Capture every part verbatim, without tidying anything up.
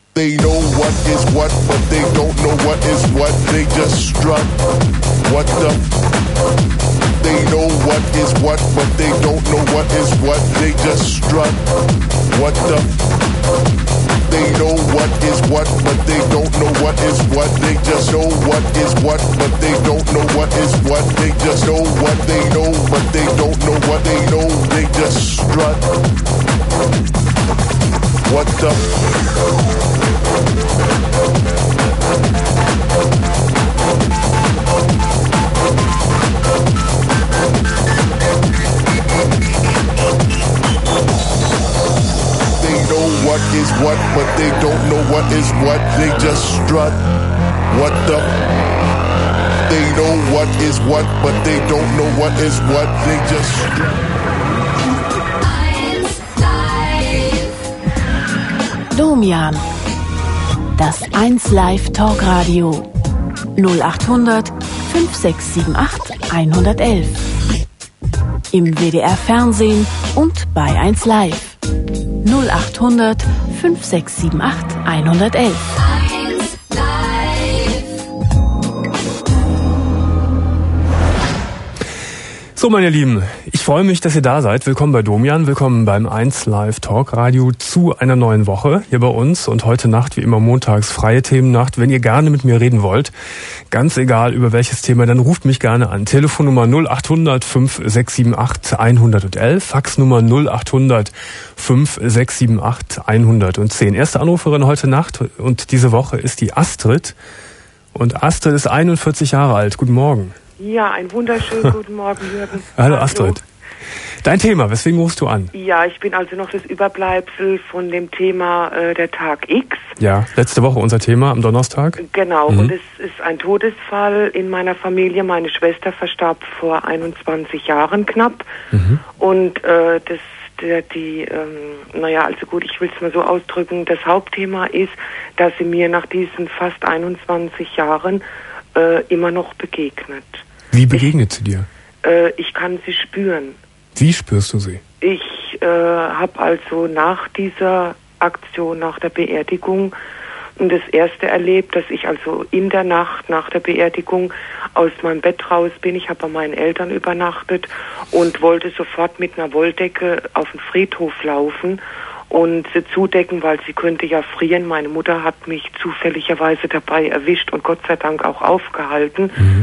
They know what is what, but they don't know what is what. They just strut. What the? They know what is what, but they don't know what is what. They just strut. What the? They know what is what, but they don't know what is what. They just know what is what, but they don't know what is what. They just know what they know, but they don't know what they know. They just strut. What the? They know what is what, but they don't know what is what. They just strut. What the? They know what is what, but they don't know what is what. They just strut. Domian, das eins Live Talkradio null achthundert fünf sechs sieben acht hundertelf. Im W D R Fernsehen und bei eins Live null achthundert fünf sechs sieben acht hundertelf. So, meine Lieben, ich freue mich, dass ihr da seid. Willkommen bei Domian, willkommen beim eins Live Talk Radio zu einer neuen Woche hier bei uns. Und heute Nacht, wie immer montags, freie Themennacht. Wenn ihr gerne mit mir reden wollt, ganz egal über welches Thema, dann ruft mich gerne an. Telefonnummer null achthundert fünf sechs sieben acht hundertelf, Faxnummer null achthundert fünf sechs sieben acht hundertzehn. Erste Anruferin heute Nacht und diese Woche ist die Astrid. Und Astrid ist einundvierzig Jahre alt. Guten Morgen. Ja, einen wunderschönen guten Morgen, Jürgen. Hallo Astrid. Dein Thema, weswegen rufst du an? Ja, ich bin also noch das Überbleibsel von dem Thema äh, der Tag X. Ja, letzte Woche unser Thema am Donnerstag. Genau, mhm. Und es ist ein Todesfall in meiner Familie. Meine Schwester verstarb vor einundzwanzig Jahren knapp. Mhm. Und äh, das der, die, ähm, naja, also gut, ich will es mal so ausdrücken, das Hauptthema ist, dass sie mir nach diesen fast einundzwanzig Jahren äh, immer noch begegnet. Wie begegnet ich, sie dir? Äh, ich kann sie spüren. Wie spürst du sie? Ich äh, habe also nach dieser Aktion, nach der Beerdigung, das erste erlebt, dass ich also in der Nacht nach der Beerdigung aus meinem Bett raus bin. Ich habe bei meinen Eltern übernachtet und wollte sofort mit einer Wolldecke auf den Friedhof laufen und sie zudecken, weil sie könnte ja frieren. Meine Mutter hat mich zufälligerweise dabei erwischt und Gott sei Dank auch aufgehalten. Mhm.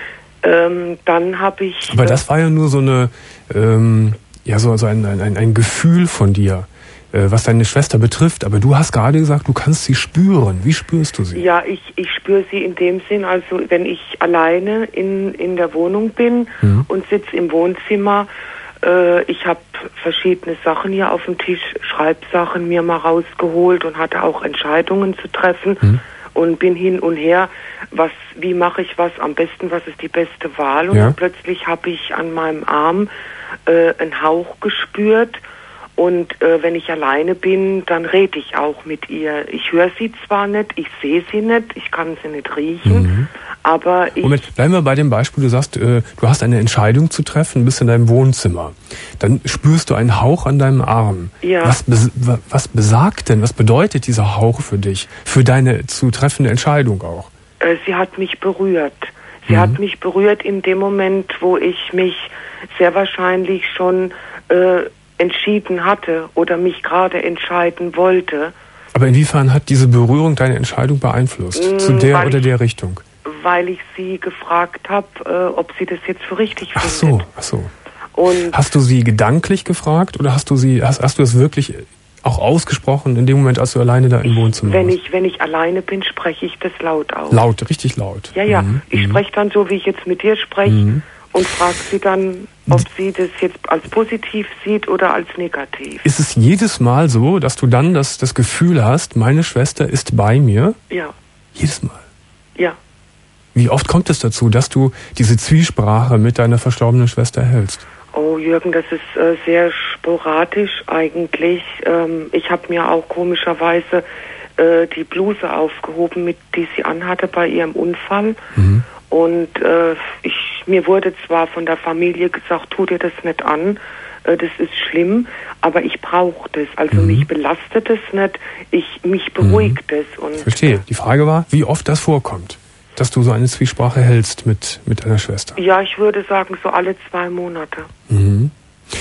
Ähm, dann habe ich... Aber das war ja nur so eine, ähm, ja, so, so ein, ein, ein Gefühl von dir, äh, was deine Schwester betrifft. Aber du hast gerade gesagt, du kannst sie spüren. Wie spürst du sie? Ja, ich, ich spüre sie in dem Sinn, also wenn ich alleine in, in der Wohnung bin mhm. und sitze im Wohnzimmer, äh, ich habe verschiedene Sachen hier auf dem Tisch, Schreibsachen mir mal rausgeholt und hatte auch Entscheidungen zu treffen. Mhm. Und bin hin und her, was, wie mache ich was am besten, was ist die beste Wahl? Und ja. dann plötzlich habe ich an meinem Arm äh, einen Hauch gespürt. Und äh, wenn ich alleine bin, dann rede ich auch mit ihr. Ich höre sie zwar nicht, ich sehe sie nicht, ich kann sie nicht riechen, mhm. aber ich... Moment, bleiben wir bei dem Beispiel, du sagst, äh, du hast eine Entscheidung zu treffen, bist in deinem Wohnzimmer. Dann spürst du einen Hauch an deinem Arm. Ja. Was, bes- was besagt denn, was bedeutet dieser Hauch für dich, für deine zu treffende Entscheidung auch? Äh, sie hat mich berührt. Sie mhm. hat mich berührt in dem Moment, wo ich mich sehr wahrscheinlich schon... Äh, entschieden hatte oder mich gerade entscheiden wollte. Aber inwiefern hat diese Berührung deine Entscheidung beeinflusst? Mmh, zu der oder ich, der Richtung? Weil ich sie gefragt habe, äh, ob sie das jetzt für richtig ach findet. So, ach so. Und hast du sie gedanklich gefragt oder hast du sie, hast, hast du es wirklich auch ausgesprochen in dem Moment, als du alleine da im Wohnzimmer wenn warst? Ich, wenn ich alleine bin, spreche ich das laut aus. Laut, richtig laut? Ja, ja. Mhm. Ich spreche dann so, wie ich jetzt mit dir spreche. Mhm. Und fragt sie dann, ob sie das jetzt als positiv sieht oder als negativ. Ist es jedes Mal so, dass du dann das, das Gefühl hast, meine Schwester ist bei mir? Ja. Jedes Mal? Ja. Wie oft kommt es dazu, dass du diese Zwiesprache mit deiner verstorbenen Schwester hältst? Oh Jürgen, das ist äh, sehr sporadisch eigentlich. Ähm, ich habe mir auch komischerweise äh, die Bluse aufgehoben, mit die sie anhatte bei ihrem Unfall. Mhm. Und äh, ich, mir wurde zwar von der Familie gesagt, tu dir das nicht an, äh, äh, das ist schlimm, aber ich brauche das. Also mhm. mich belastet es nicht, ich, mich beruhigt es. Mhm. Und verstehe. Die Frage war, wie oft das vorkommt, dass du so eine Zwiesprache hältst mit, mit deiner Schwester. Ja, ich würde sagen, so alle zwei Monate. Mhm.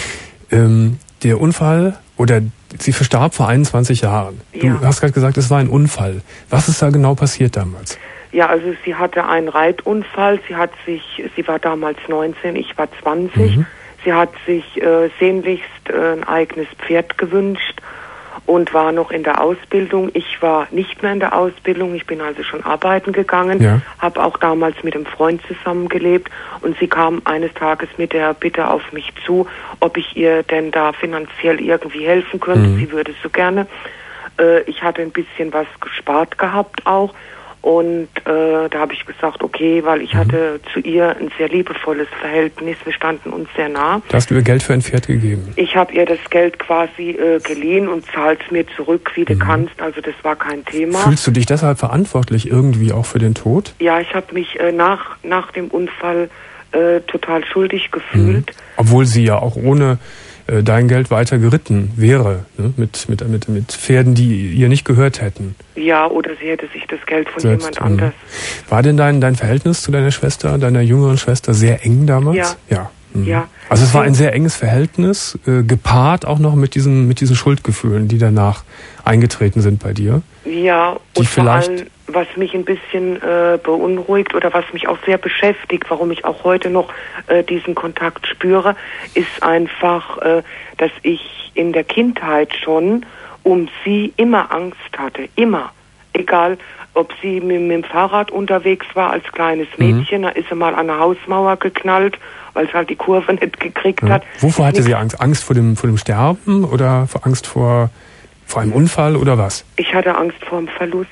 Ähm, der Unfall, oder sie verstarb vor einundzwanzig Jahren. Du ja. hast gerade gesagt, es war ein Unfall. Was ist da genau passiert damals? Ja, also sie hatte einen Reitunfall. Sie hat sich, sie war damals neunzehn, ich war zwanzig. Mhm. Sie hat sich äh, sehnlichst äh, ein eigenes Pferd gewünscht und war noch in der Ausbildung. Ich war nicht mehr in der Ausbildung. Ich bin also schon arbeiten gegangen, ja. habe auch damals mit einem Freund zusammengelebt und sie kam eines Tages mit der Bitte auf mich zu, ob ich ihr denn da finanziell irgendwie helfen könnte. Mhm. Sie würde so gerne. Äh, ich hatte ein bisschen was gespart gehabt auch. Und äh, da habe ich gesagt, okay, weil ich mhm. hatte zu ihr ein sehr liebevolles Verhältnis, wir standen uns sehr nah. Da hast du ihr Geld für ein Pferd gegeben? Ich habe ihr das Geld quasi äh, geliehen und zahl's mir zurück, wie du mhm. kannst, also das war kein Thema. Fühlst du dich deshalb verantwortlich irgendwie auch für den Tod? Ja, ich habe mich äh, nach, nach dem Unfall äh, total schuldig gefühlt. Mhm. Obwohl sie ja auch ohne dein Geld weiter geritten wäre, ne? mit, mit, mit, mit Pferden, die ihr nicht gehört hätten. Ja, oder sie hätte sich das Geld von Selbst, jemand anders. War denn dein, dein Verhältnis zu deiner Schwester, deiner jüngeren Schwester, sehr eng damals? Ja. Ja. Mhm. ja. Also es war ein sehr enges Verhältnis, äh, gepaart auch noch mit diesen, mit diesen Schuldgefühlen, die danach eingetreten sind bei dir. Ja, und vor allem, was mich ein bisschen äh, beunruhigt oder was mich auch sehr beschäftigt, warum ich auch heute noch äh, diesen Kontakt spüre, ist einfach, äh, dass ich in der Kindheit schon um sie immer Angst hatte. Immer. Egal, ob sie mit, mit dem Fahrrad unterwegs war als kleines Mädchen, mhm. da ist sie mal an eine Hausmauer geknallt, weil sie halt die Kurve nicht gekriegt ja. hat. Wovor hatte sie Angst? Angst vor dem, vor dem Sterben oder Angst vor, vor einem Unfall oder was? Ich hatte Angst vor dem Verlust.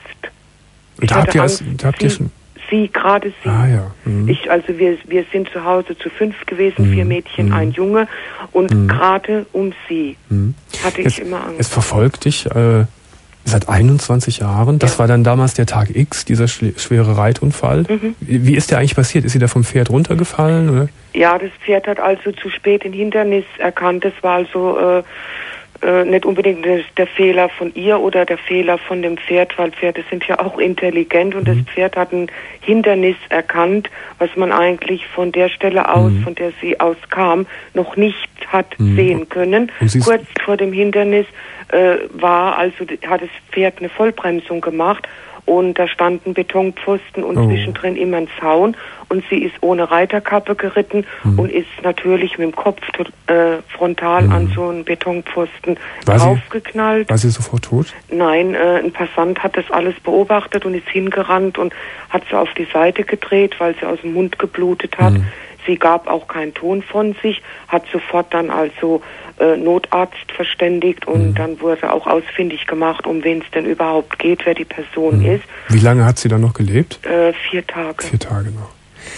Und da habt ihr, Angst, als, da habt ihr schon... Sie, gerade sie. Ah, ja. Mhm. Ich, also wir, wir sind zu Hause zu fünf gewesen, mhm. vier Mädchen, mhm. ein Junge. Und mhm. gerade um sie mhm. hatte jetzt, ich immer Angst. Es verfolgt dich äh, seit einundzwanzig Jahren. Das ja. war dann damals der Tag X, dieser schwere Reitunfall. Mhm. Wie, wie ist der eigentlich passiert? Ist sie da vom Pferd runtergefallen? Oder? Ja, das Pferd hat also zu spät ein Hindernis erkannt. Das war also... Äh, Äh, nicht unbedingt der, der Fehler von ihr oder der Fehler von dem Pferd, weil Pferde sind ja auch intelligent und mhm. das Pferd hat ein Hindernis erkannt, was man eigentlich von der Stelle aus, mhm. von der sie auskam, noch nicht hat mhm. sehen können. Kurz vor dem Hindernis äh, war also hat das Pferd eine Vollbremsung gemacht. Und da standen Betonpfosten und oh. zwischendrin immer ein Zaun. Und sie ist ohne Reiterkappe geritten mhm. und ist natürlich mit dem Kopf äh, frontal mhm. an so einen Betonpfosten war draufgeknallt. Sie, war sie sofort tot? Nein, äh, ein Passant hat das alles beobachtet und ist hingerannt und hat sie auf die Seite gedreht, weil sie aus dem Mund geblutet hat. Mhm. Sie gab auch keinen Ton von sich, hat sofort dann also äh, Notarzt verständigt und mhm. dann wurde auch ausfindig gemacht, um wen es denn überhaupt geht, wer die Person mhm. ist. Wie lange hat sie dann noch gelebt? Äh, vier Tage. Vier Tage noch.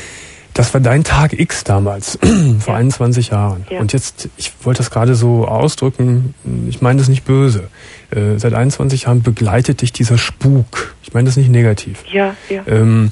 Das war dein Tag X damals, vor ja. einundzwanzig Jahren. Ja. Und jetzt, ich wollte das gerade so ausdrücken, ich meine das nicht böse. Äh, seit einundzwanzig Jahren begleitet dich dieser Spuk. Ich meine das nicht negativ. Ja, ja. Ähm,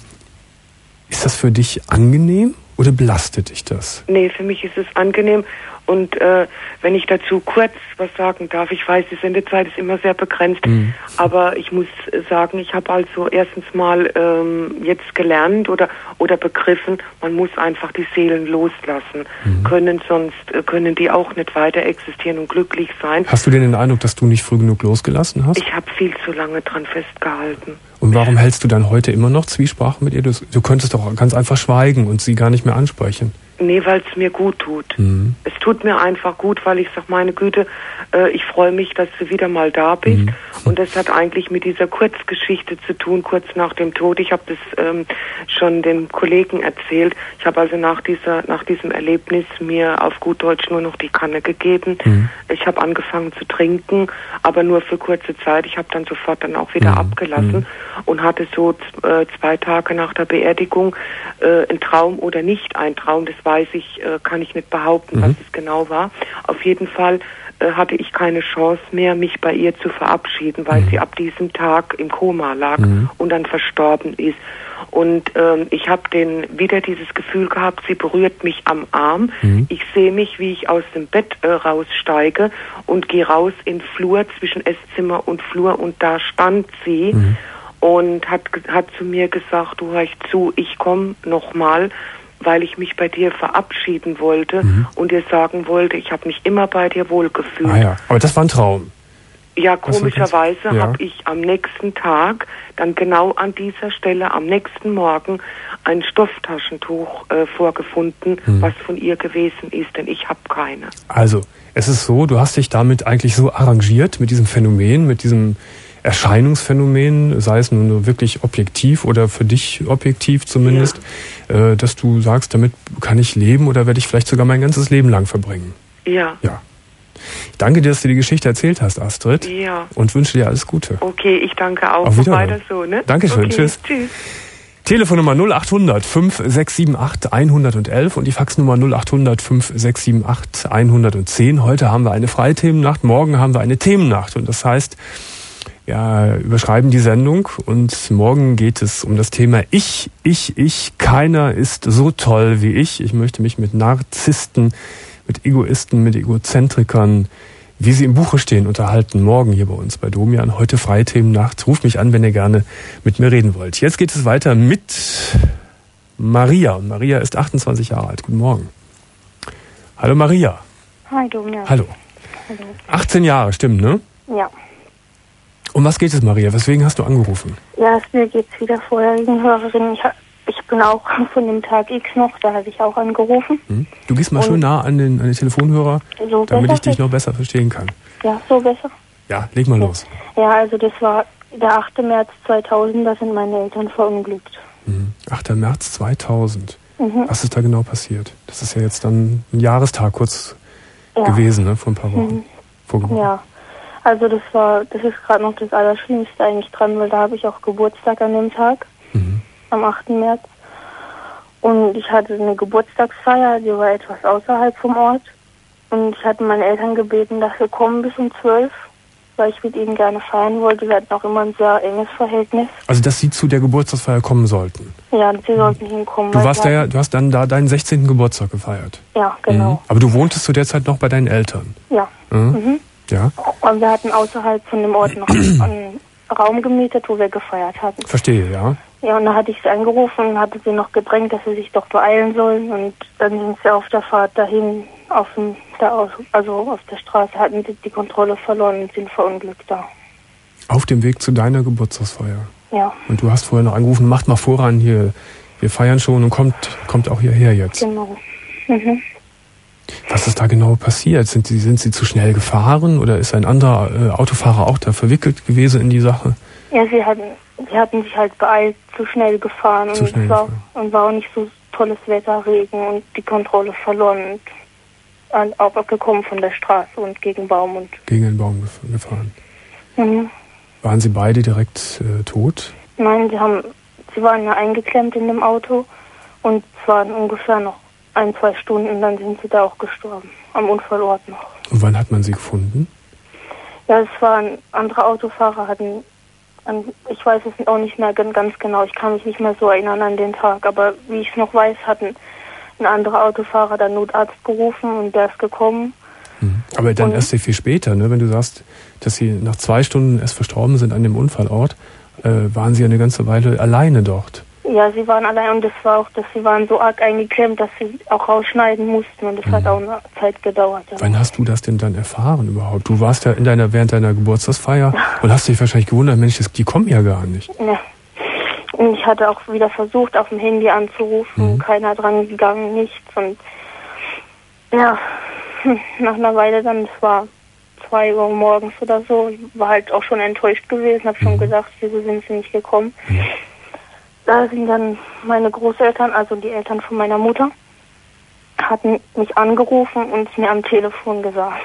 ist das für dich angenehm? Oder belastet dich das? Nee, für mich ist es angenehm. Und äh, wenn ich dazu kurz was sagen darf, ich weiß, die Sendezeit ist immer sehr begrenzt, mhm. aber ich muss sagen, ich habe also erstens mal ähm, jetzt gelernt oder oder begriffen, man muss einfach die Seelen loslassen mhm. können, sonst äh, können die auch nicht weiter existieren und glücklich sein. Hast du denn den Eindruck, dass du nicht früh genug losgelassen hast? Ich habe viel zu lange dran festgehalten. Und warum hältst du dann heute immer noch Zwiesprache mit ihr? Du, du könntest doch ganz einfach schweigen und sie gar nicht mehr ansprechen. Nee, weil es mir gut tut. Mhm. Es tut mir einfach gut, weil ich sage, meine Güte, äh, ich freue mich, dass du wieder mal da bist. Mhm. Und das hat eigentlich mit dieser Kurzgeschichte zu tun, kurz nach dem Tod. Ich habe das ähm, schon dem Kollegen erzählt. Ich habe also nach dieser, nach diesem Erlebnis mir auf gut Deutsch nur noch die Kanne gegeben. Mhm. Ich habe angefangen zu trinken, aber nur für kurze Zeit. Ich habe dann sofort dann auch wieder mhm. abgelassen mhm. und hatte so äh, zwei Tage nach der Beerdigung äh, ein Traum oder nicht ein Traum. Das weiß ich, äh, kann ich nicht behaupten, mhm. was es genau war. Auf jeden Fall äh, hatte ich keine Chance mehr, mich bei ihr zu verabschieden, weil mhm. sie ab diesem Tag im Koma lag mhm. und dann verstorben ist. Und ähm, ich habe den wieder dieses Gefühl gehabt, sie berührt mich am Arm. Mhm. Ich sehe mich, wie ich aus dem Bett äh, raussteige und gehe raus in den Flur zwischen Esszimmer und Flur und da stand sie mhm. und hat, hat zu mir gesagt, du hörst zu, ich komme nochmal, weil ich mich bei dir verabschieden wollte mhm. und dir sagen wollte, ich habe mich immer bei dir wohlgefühlt. Ah ja, aber das war ein Traum. Ja, komischerweise ja. habe ich am nächsten Tag, dann genau an dieser Stelle, am nächsten Morgen, ein Stofftaschentuch äh, vorgefunden, hm. was von ihr gewesen ist, denn ich habe keine. Also, es ist so, du hast dich damit eigentlich so arrangiert, mit diesem Phänomen, mit diesem Erscheinungsphänomen, sei es nun wirklich objektiv oder für dich objektiv zumindest, ja. äh, dass du sagst, damit kann ich leben oder werde ich vielleicht sogar mein ganzes Leben lang verbringen. Ja. Ja. Ich danke dir, dass du die Geschichte erzählt hast, Astrid. Ja. Und wünsche dir alles Gute. Okay, ich danke auch. Auf Wiedersehen. Weiter so, ne? Dankeschön, okay, tschüss. Tschüss. Telefonnummer null acht hundert fünf sechs sieben acht hundertelf und die Faxnummer null acht hundert fünf sechs sieben acht hundertzehn. Heute haben wir eine Freithemennacht, morgen haben wir eine Themennacht. Und das heißt, ja, überschreiben die Sendung und morgen geht es um das Thema Ich, ich, ich. Keiner ist so toll wie ich. Ich möchte mich mit Narzissten, mit Egoisten, mit Egozentrikern, wie sie im Buche stehen, unterhalten. Morgen hier bei uns bei Domian. Heute freie Themennacht. Ruft mich an, wenn ihr gerne mit mir reden wollt. Jetzt geht es weiter mit Maria. Und Maria ist achtundzwanzig Jahre alt. Guten Morgen. Hallo Maria. Hi Domian. Hallo. Hallo. achtzehn Jahre, stimmt, ne? Ja. Um was geht es, Maria? Weswegen hast du angerufen? Ja, es mir geht's wieder vorherigen Hörerin. Ich, ich bin auch von dem Tag X noch, da hatte ich auch angerufen. Hm? Du gehst mal und schön nah an den, an den Telefonhörer, so damit ich dich noch besser verstehen kann. Ja, so besser? Ja, leg mal los. Ja, also das war der achte März zweitausend, da sind meine Eltern verunglückt. Hm. achter März zweitausend. Mhm. Was ist da genau passiert? Das ist ja jetzt dann ein Jahrestag kurz ja. gewesen, ne? Vor ein paar Wochen. Mhm. Ja. Also das war, das ist gerade noch das Allerschlimmste eigentlich dran, weil da habe ich auch Geburtstag an dem Tag, mhm. am achten März. Und ich hatte eine Geburtstagsfeier, die war etwas außerhalb vom Ort. Und ich hatte meine Eltern gebeten, dass wir kommen bis um zwölf, weil ich mit ihnen gerne feiern wollte. Wir hatten auch immer ein sehr enges Verhältnis. Also dass sie zu der Geburtstagsfeier kommen sollten? Ja, sie sollten hinkommen. Du warst da ja, du hast dann da deinen sechzehnten Geburtstag gefeiert? Ja, genau. Mhm. Aber du wohntest zu der Zeit noch bei deinen Eltern? Ja. Mhm. Mhm. Ja. Und wir hatten außerhalb von dem Ort noch einen Raum gemietet, wo wir gefeiert hatten. Verstehe, ja. Ja, und da hatte ich sie angerufen und hatte sie noch gedrängt, dass sie sich doch beeilen sollen. Und dann sind sie auf der Fahrt dahin, auf dem, da aus, also auf der Straße, hatten sie die Kontrolle verloren und sind verunglückt da. Auf dem Weg zu deiner Geburtstagsfeier? Ja. Und du hast vorher noch angerufen, macht mal voran hier, wir feiern schon und kommt, kommt auch hierher jetzt. Genau. Mhm. Was ist da genau passiert? Sind sie, sind sie zu schnell gefahren oder ist ein anderer äh, Autofahrer auch da verwickelt gewesen in die Sache? Ja, sie hatten, sie hatten sich halt beeilt, zu schnell gefahren zu und, schnell es war, gefahren. und war auch nicht so tolles Wetter, Regen und die Kontrolle verloren und auch gekommen von der Straße und gegen Baum und gegen den Baum gefahren. Mhm. Waren sie beide direkt äh, tot? Nein, sie haben, sie waren ja eingeklemmt in dem Auto und es waren ungefähr noch ein, zwei Stunden, dann sind sie da auch gestorben, am Unfallort noch. Und wann hat man sie gefunden? Ja, es waren andere Autofahrer, hatten, an, ich weiß es auch nicht mehr ganz genau, ich kann mich nicht mehr so erinnern an den Tag, aber wie ich es noch weiß, hatten ein anderer Autofahrer den Notarzt gerufen und der ist gekommen. Mhm. Aber dann und, erst sehr viel später, ne? Wenn du sagst, dass sie nach zwei Stunden erst verstorben sind an dem Unfallort, äh, waren sie eine ganze Weile alleine dort. Ja, sie waren allein und das war auch, dass sie waren so arg eingeklemmt, dass sie auch rausschneiden mussten und das mhm. hat auch eine Zeit gedauert. Ja. Wann hast du das denn dann erfahren überhaupt? Du warst ja in deiner, während deiner Geburtstagsfeier und hast dich wahrscheinlich gewundert, Mensch, die kommen ja gar nicht. Ja. Und ich hatte auch wieder versucht, auf dem Handy anzurufen, mhm. keiner dran gegangen, nichts und ja, nach einer Weile dann, es war zwei Uhr morgens oder so, ich war halt auch schon enttäuscht gewesen, habe schon mhm. gesagt, wieso sind sie nicht gekommen. Mhm. Da sind dann meine Großeltern, also die Eltern von meiner Mutter, hatten mich angerufen und es mir am Telefon gesagt.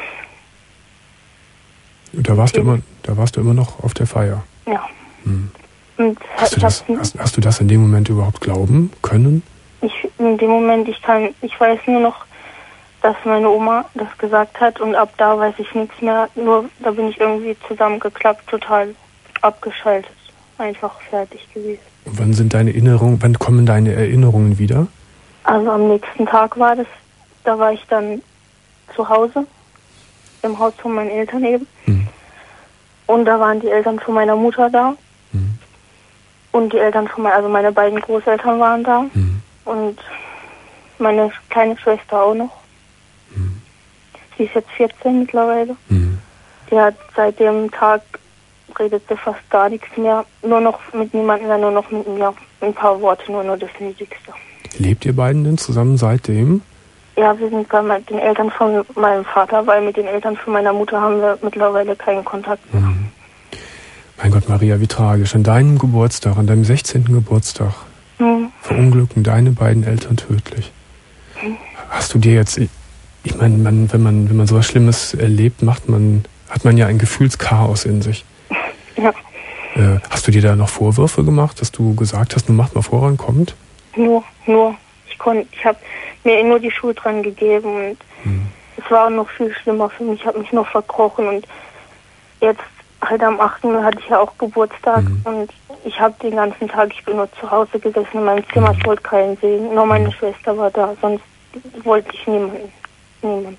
Da warst, du immer, da warst du immer noch auf der Feier? Ja. Hm. Und hast, du das, hast, hast du das in dem Moment überhaupt glauben können? Ich, in dem Moment, ich kann, ich weiß nur noch, dass meine Oma das gesagt hat und ab da weiß ich nichts mehr. Nur da bin ich irgendwie zusammengeklappt, total abgeschaltet. einfach fertig gewesen. Und wann sind deine Erinnerungen, wann kommen deine Erinnerungen wieder? Also am nächsten Tag war das, da war ich dann zu Hause, im Haus von meinen Eltern eben. Mhm. Und da waren die Eltern von meiner Mutter da. Mhm. Und die Eltern von meiner, also meine beiden Großeltern waren da. Mhm. Und meine kleine Schwester auch noch. Mhm. Sie ist jetzt vierzehn mittlerweile. Mhm. Die hat seit dem Tag, redet sie fast gar nichts mehr. Nur noch mit niemandem, nur noch mit mir. Ein paar Worte, nur nur das Nötigste. Lebt ihr beiden denn zusammen seitdem? Ja, wir sind bei den Eltern von meinem Vater, weil mit den Eltern von meiner Mutter haben wir mittlerweile keinen Kontakt mehr. Mhm. Mein Gott, Maria, wie tragisch. An deinem Geburtstag, an deinem sechzehnten Geburtstag, mhm. verunglücken deine beiden Eltern tödlich. Mhm. Hast du dir jetzt, ich meine, man, wenn man wenn man sowas Schlimmes erlebt, macht man, hat man ja ein Gefühlschaos in sich. Ja. Äh, hast du dir da noch Vorwürfe gemacht, dass du gesagt hast, nun macht mal vorankommt? Nur, nur. Ich konnte, ich habe mir nur die Schuld dran gegeben und mhm. es war noch viel schlimmer für mich. Ich habe mich noch verkrochen und jetzt halt am achten hatte ich ja auch Geburtstag mhm. und ich habe den ganzen Tag, ich bin nur zu Hause gesessen in meinem Zimmer, ich wollte keinen sehen. Nur meine mhm. Schwester war da, sonst wollte ich niemanden. niemanden.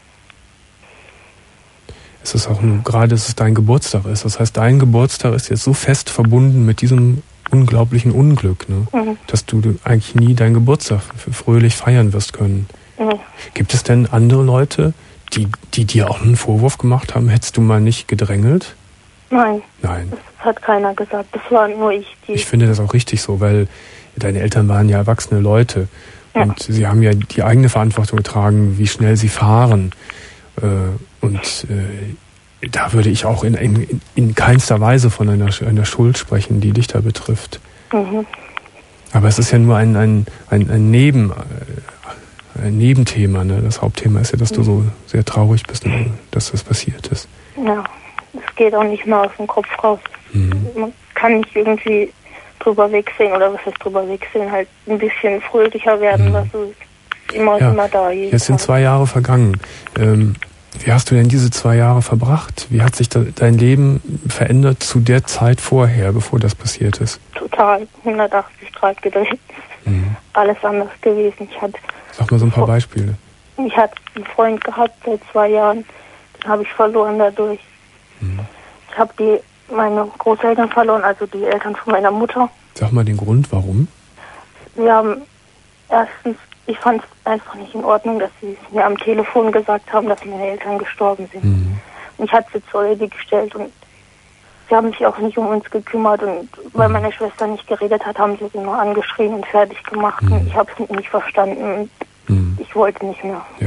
Es ist auch nur, gerade, dass es dein Geburtstag ist. Das heißt, dein Geburtstag ist jetzt so fest verbunden mit diesem unglaublichen Unglück, ne? Mhm. Dass du eigentlich nie deinen Geburtstag fröhlich feiern wirst können. Mhm. Gibt es denn andere Leute, die, die dir auch einen Vorwurf gemacht haben, hättest du mal nicht gedrängelt? Nein. Nein. Das hat keiner gesagt. Das war nur ich. Die ich finde das auch richtig so, weil deine Eltern waren ja erwachsene Leute. Ja. Und sie haben ja die eigene Verantwortung getragen, wie schnell sie fahren. Und äh, da würde ich auch in, in, in keinster Weise von einer, einer Schuld sprechen, die dich da betrifft. Mhm. Aber es ist ja nur ein, ein, ein, ein, Neben, ein Nebenthema. Ne? Das Hauptthema ist ja, dass mhm. du so sehr traurig bist, dass das passiert ist. Ja, es geht auch nicht mehr aus dem Kopf raus. Mhm. Man kann nicht irgendwie drüber wegsehen, oder was heißt drüber wegsehen, halt ein bisschen fröhlicher werden, mhm. was so immer, ja. immer da. Jetzt sind zwei Jahre vergangen. Ähm, wie hast du denn diese zwei Jahre verbracht? Wie hat sich da dein Leben verändert zu der Zeit vorher, bevor das passiert ist? Total, hundertachtzig Grad gedreht. Mhm. Alles anders gewesen. Ich hatte, Sag mal so ein paar Beispiele. Ich hatte einen Freund gehabt seit zwei Jahren, den habe ich verloren dadurch. Mhm. Ich habe die meine Großeltern verloren, also die Eltern von meiner Mutter. Sag mal den Grund, warum? Wir haben erstens, ich fand es einfach nicht in Ordnung, dass sie mir am Telefon gesagt haben, dass meine Eltern gestorben sind. Mhm. Und ich hatte sie zur Rede gestellt und sie haben sich auch nicht um uns gekümmert und weil meine Schwester nicht geredet hat, haben sie sie nur angeschrien und fertig gemacht mhm. und ich habe es nicht verstanden und mhm. ich wollte nicht mehr. Ja.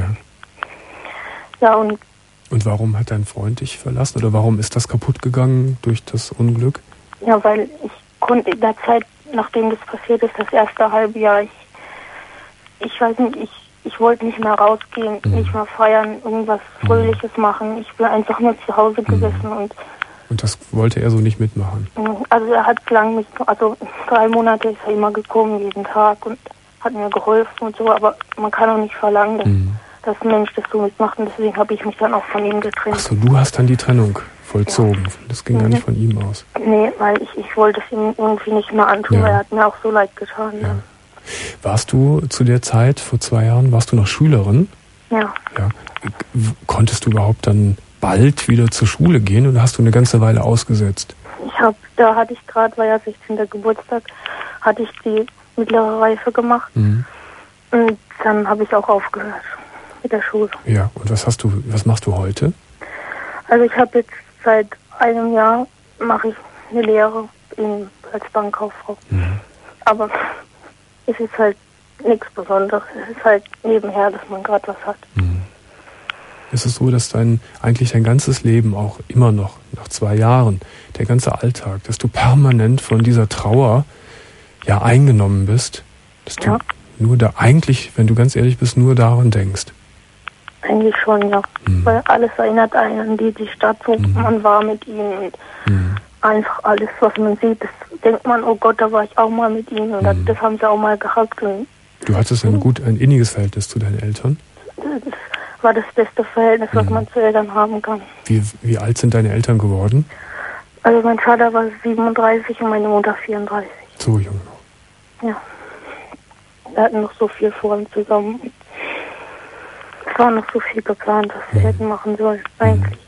Ja, und Und warum hat dein Freund dich verlassen oder warum ist das kaputt gegangen durch das Unglück? Ja, weil ich konnte in der Zeit, nachdem das passiert ist, das erste halbe Jahr, ich, ich weiß nicht, ich, ich wollte nicht mehr rausgehen, mhm. nicht mehr feiern, irgendwas Fröhliches mhm. machen. Ich bin einfach nur zu Hause gesessen mhm. und Und das wollte er so nicht mitmachen? Also er hat lang mit, also drei Monate ist er immer gekommen, jeden Tag und hat mir geholfen und so, aber man kann auch nicht verlangen, dass mhm. dass ein Mensch das so mitmacht und deswegen habe ich mich dann auch von ihm getrennt. Ach so, du hast dann die Trennung vollzogen. Ja. Das ging mhm. gar nicht von ihm aus. Nee, weil ich, ich wollte es ihm irgendwie nicht mehr antun, ja. weil er hat mir auch so leid getan. Ja. Ja. Warst du zu der Zeit, vor zwei Jahren, warst du noch Schülerin? Ja. Ja. Konntest du überhaupt dann bald wieder zur Schule gehen oder hast du eine ganze Weile ausgesetzt? Ich habe, da hatte ich gerade, war ja sechzehnter Geburtstag, hatte ich die mittlere Reife gemacht mhm. und dann habe ich auch aufgehört. Mit der Schule. Ja, und was hast du, was machst du heute? Also ich habe jetzt seit einem Jahr mache ich eine Lehre in, als Bankkauffrau. Mhm. Aber es ist halt nichts Besonderes. Es ist halt nebenher, dass man gerade was hat. Mhm. Es ist so, dass dein eigentlich dein ganzes Leben auch immer noch, nach zwei Jahren, der ganze Alltag, dass du permanent von dieser Trauer ja eingenommen bist, dass du ja. nur da eigentlich, wenn du ganz ehrlich bist, nur daran denkst. Eigentlich schon, ja. Mhm. Weil alles erinnert einen an die, die Stadt, wo mhm. man war mit ihnen. Und mhm. einfach alles, was man sieht, das denkt man, oh Gott, da war ich auch mal mit ihnen. Und mhm. das haben sie auch mal gehabt. Und du hattest ein gut, ein inniges Verhältnis zu deinen Eltern? Das war das beste Verhältnis, was mhm. man zu Eltern haben kann. Wie, wie alt sind deine Eltern geworden? Also mein Vater war siebenunddreißig und meine Mutter vierunddreißig. So jung noch. Ja. Wir hatten noch so viel vor uns zusammen. Es war noch so viel geplant, was wir mhm. hätten machen sollen, eigentlich.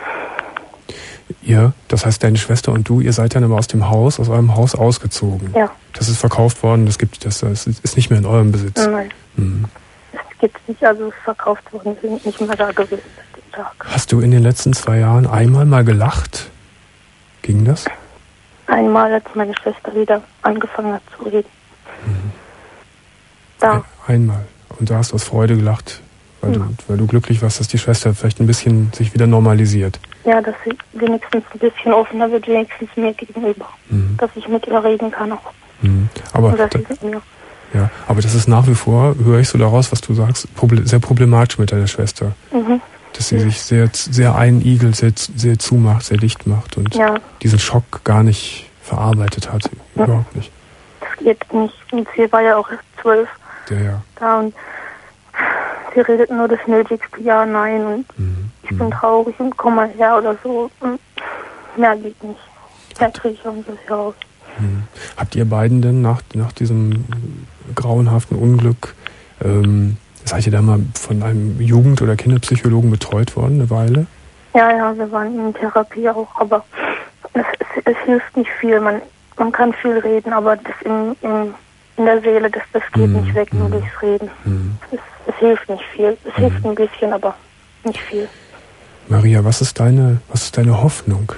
Ihr, das heißt deine Schwester und du, ihr seid dann aber aus dem Haus, aus eurem Haus ausgezogen. Ja. Das ist verkauft worden, das gibt das, das ist nicht mehr in eurem Besitz. Nein. Mhm. Das gibt's nicht, also es ist verkauft worden, wir sind nicht mehr da gewesen seit dem Tag. Hast du in den letzten zwei Jahren einmal mal gelacht? Ging das? Einmal, als meine Schwester wieder angefangen hat zu reden. Mhm. Da. Einmal. Und da hast du aus Freude gelacht, weil, ja. du, weil du glücklich warst, dass die Schwester vielleicht ein bisschen sich wieder normalisiert. Ja, dass sie wenigstens ein bisschen offener wird, wenigstens mir gegenüber. Mhm. Dass ich mit ihr reden kann auch. Mhm. Aber, Und dass da, sie mit mir. Ja, aber das ist nach wie vor, höre ich so daraus, was du sagst, sehr problematisch mit deiner Schwester. Mhm. Dass sie ja. sich sehr, sehr einigelt, sehr, sehr zumacht, sehr dicht macht und ja. diesen Schock gar nicht verarbeitet hat. Ja. Überhaupt nicht. Das geht nicht. Und sie war ja auch erst zwölf. Ja, ja. Da und sie redet nur das Nötigste, ja, nein. Und mhm. ich bin traurig und komm mal her oder so. Und mehr geht nicht. Mehr kriege ich auch nicht raus. Mhm. Habt ihr beiden denn nach, nach diesem grauenhaften Unglück, ähm, seid ihr da mal von einem Jugend- oder Kinderpsychologen betreut worden, eine Weile? Ja, ja, wir waren in Therapie auch, aber es, es, es hilft nicht viel. Man, man kann viel reden, aber das in, in, in der Seele, das, das geht mm, nicht weg, mm, nur durchs Reden. Mm. Es, es hilft nicht viel. Es mm. hilft ein bisschen, aber nicht viel. Maria, was ist deine, was ist deine Hoffnung?